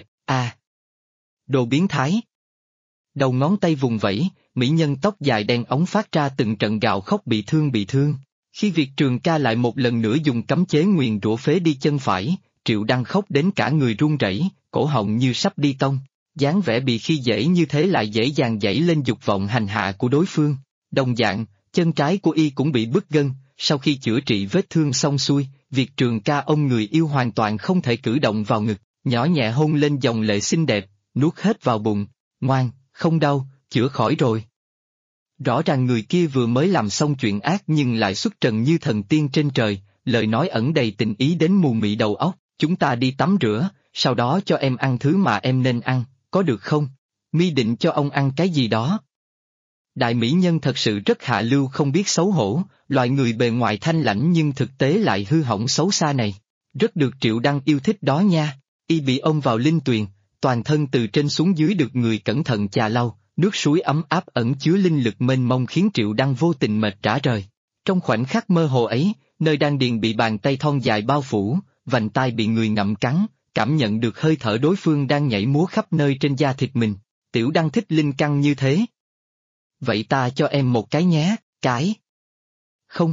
A: Đồ biến thái. Đầu ngón tay vùng vẫy, mỹ nhân tóc dài đen ống phát ra từng trận gào khóc bị thương. Khi Việt Trường ca lại một lần nữa dùng cấm chế nguyền rủa phế đi chân phải, Triệu Đăng khóc đến cả người run rẩy, cổ họng như sắp đi tông. Dáng vẻ bị khi dễ như thế lại dễ dàng dẫy lên dục vọng hành hạ của đối phương. Đồng dạng, chân trái của y cũng bị bứt gân, sau khi chữa trị vết thương xong xuôi, Việt Trường ca ôm người yêu hoàn toàn không thể cử động vào ngực, nhỏ nhẹ hôn lên dòng lệ xinh đẹp, nuốt hết vào bụng, ngoan, không đau, chữa khỏi rồi. Rõ ràng người kia vừa mới làm xong chuyện ác nhưng lại xuất trần như thần tiên trên trời, lời nói ẩn đầy tình ý đến mù mị đầu óc, chúng ta đi tắm rửa, sau đó cho em ăn thứ mà em nên ăn, có được không? Mi định cho ông ăn cái gì đó. Đại mỹ nhân thật sự rất hạ lưu không biết xấu hổ, loại người bề ngoài thanh lãnh nhưng thực tế lại hư hỏng xấu xa này. Rất được Triệu Đăng yêu thích đó nha, y bị ôm vào linh tuyền, toàn thân từ trên xuống dưới được người cẩn thận chà lau, nước suối ấm áp ẩn chứa linh lực mênh mông khiến Triệu Đăng vô tình mệt rã rời. Trong khoảnh khắc mơ hồ ấy, nơi đan điền bị bàn tay thon dài bao phủ, vành tai bị người ngậm cắn, cảm nhận được hơi thở đối phương đang nhảy múa khắp nơi trên da thịt mình. Tiểu Đăng thích linh căn như thế. Vậy ta cho em một cái nhé, cái. Không.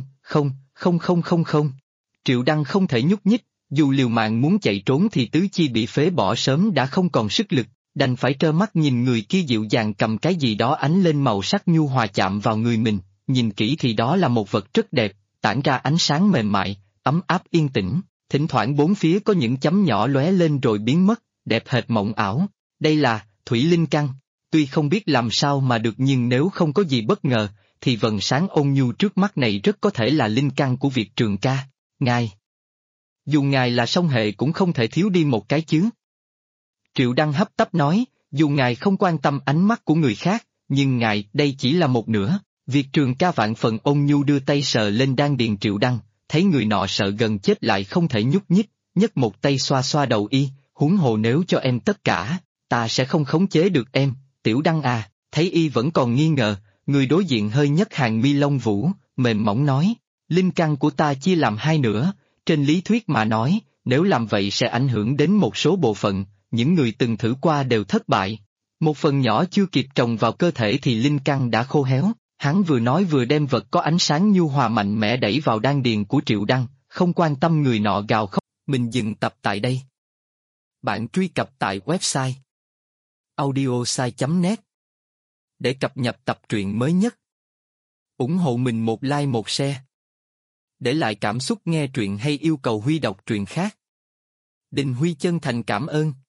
A: Triệu Đăng không thể nhúc nhích, dù liều mạng muốn chạy trốn thì tứ chi bị phế bỏ sớm đã không còn sức lực, đành phải trơ mắt nhìn người kia dịu dàng cầm cái gì đó ánh lên màu sắc nhu hòa chạm vào người mình, nhìn kỹ thì đó là một vật rất đẹp, tản ra ánh sáng mềm mại, ấm áp yên tĩnh, thỉnh thoảng bốn phía có những chấm nhỏ lóe lên rồi biến mất, đẹp hệt mộng ảo. Đây là thủy linh căn, tuy không biết làm sao mà được nhưng nếu không có gì bất ngờ, thì vầng sáng ôn nhu trước mắt này rất có thể là linh căn của Việt Trường ca. Ngài. Dù ngài là song hệ cũng không thể thiếu đi một cái chứ. Triệu Đăng hấp tấp nói, dù ngài không quan tâm ánh mắt của người khác, nhưng ngài đây chỉ là một nửa. Việt Trường ca vạn phần ôn nhu đưa tay sờ lên đan điền Triệu Đăng, thấy người nọ sợ gần chết lại không thể nhúc nhích, nhấc một tay xoa xoa đầu y, huống hồ nếu cho em tất cả, ta sẽ không khống chế được em, Tiểu Đăng à. Thấy y vẫn còn nghi ngờ, người đối diện hơi nhấc hàng mi lông vũ, mềm mỏng nói, linh căn của ta chia làm hai nửa, trên lý thuyết mà nói, nếu làm vậy sẽ ảnh hưởng đến một số bộ phận, những người từng thử qua đều thất bại. Một phần nhỏ chưa kịp trồng vào cơ thể thì linh căn đã khô héo. Hắn vừa nói vừa đem vật có ánh sáng nhu hòa mạnh mẽ đẩy vào đan điền của Triệu Đăng, không quan tâm người nọ gào khóc. Mình dừng tập tại đây. Bạn truy cập tại website audiosai.net để cập nhật tập truyện mới nhất. Ủng hộ mình một like một share. Để lại cảm xúc nghe truyện hay yêu cầu Huy đọc truyện khác. Đình Huy chân thành cảm ơn.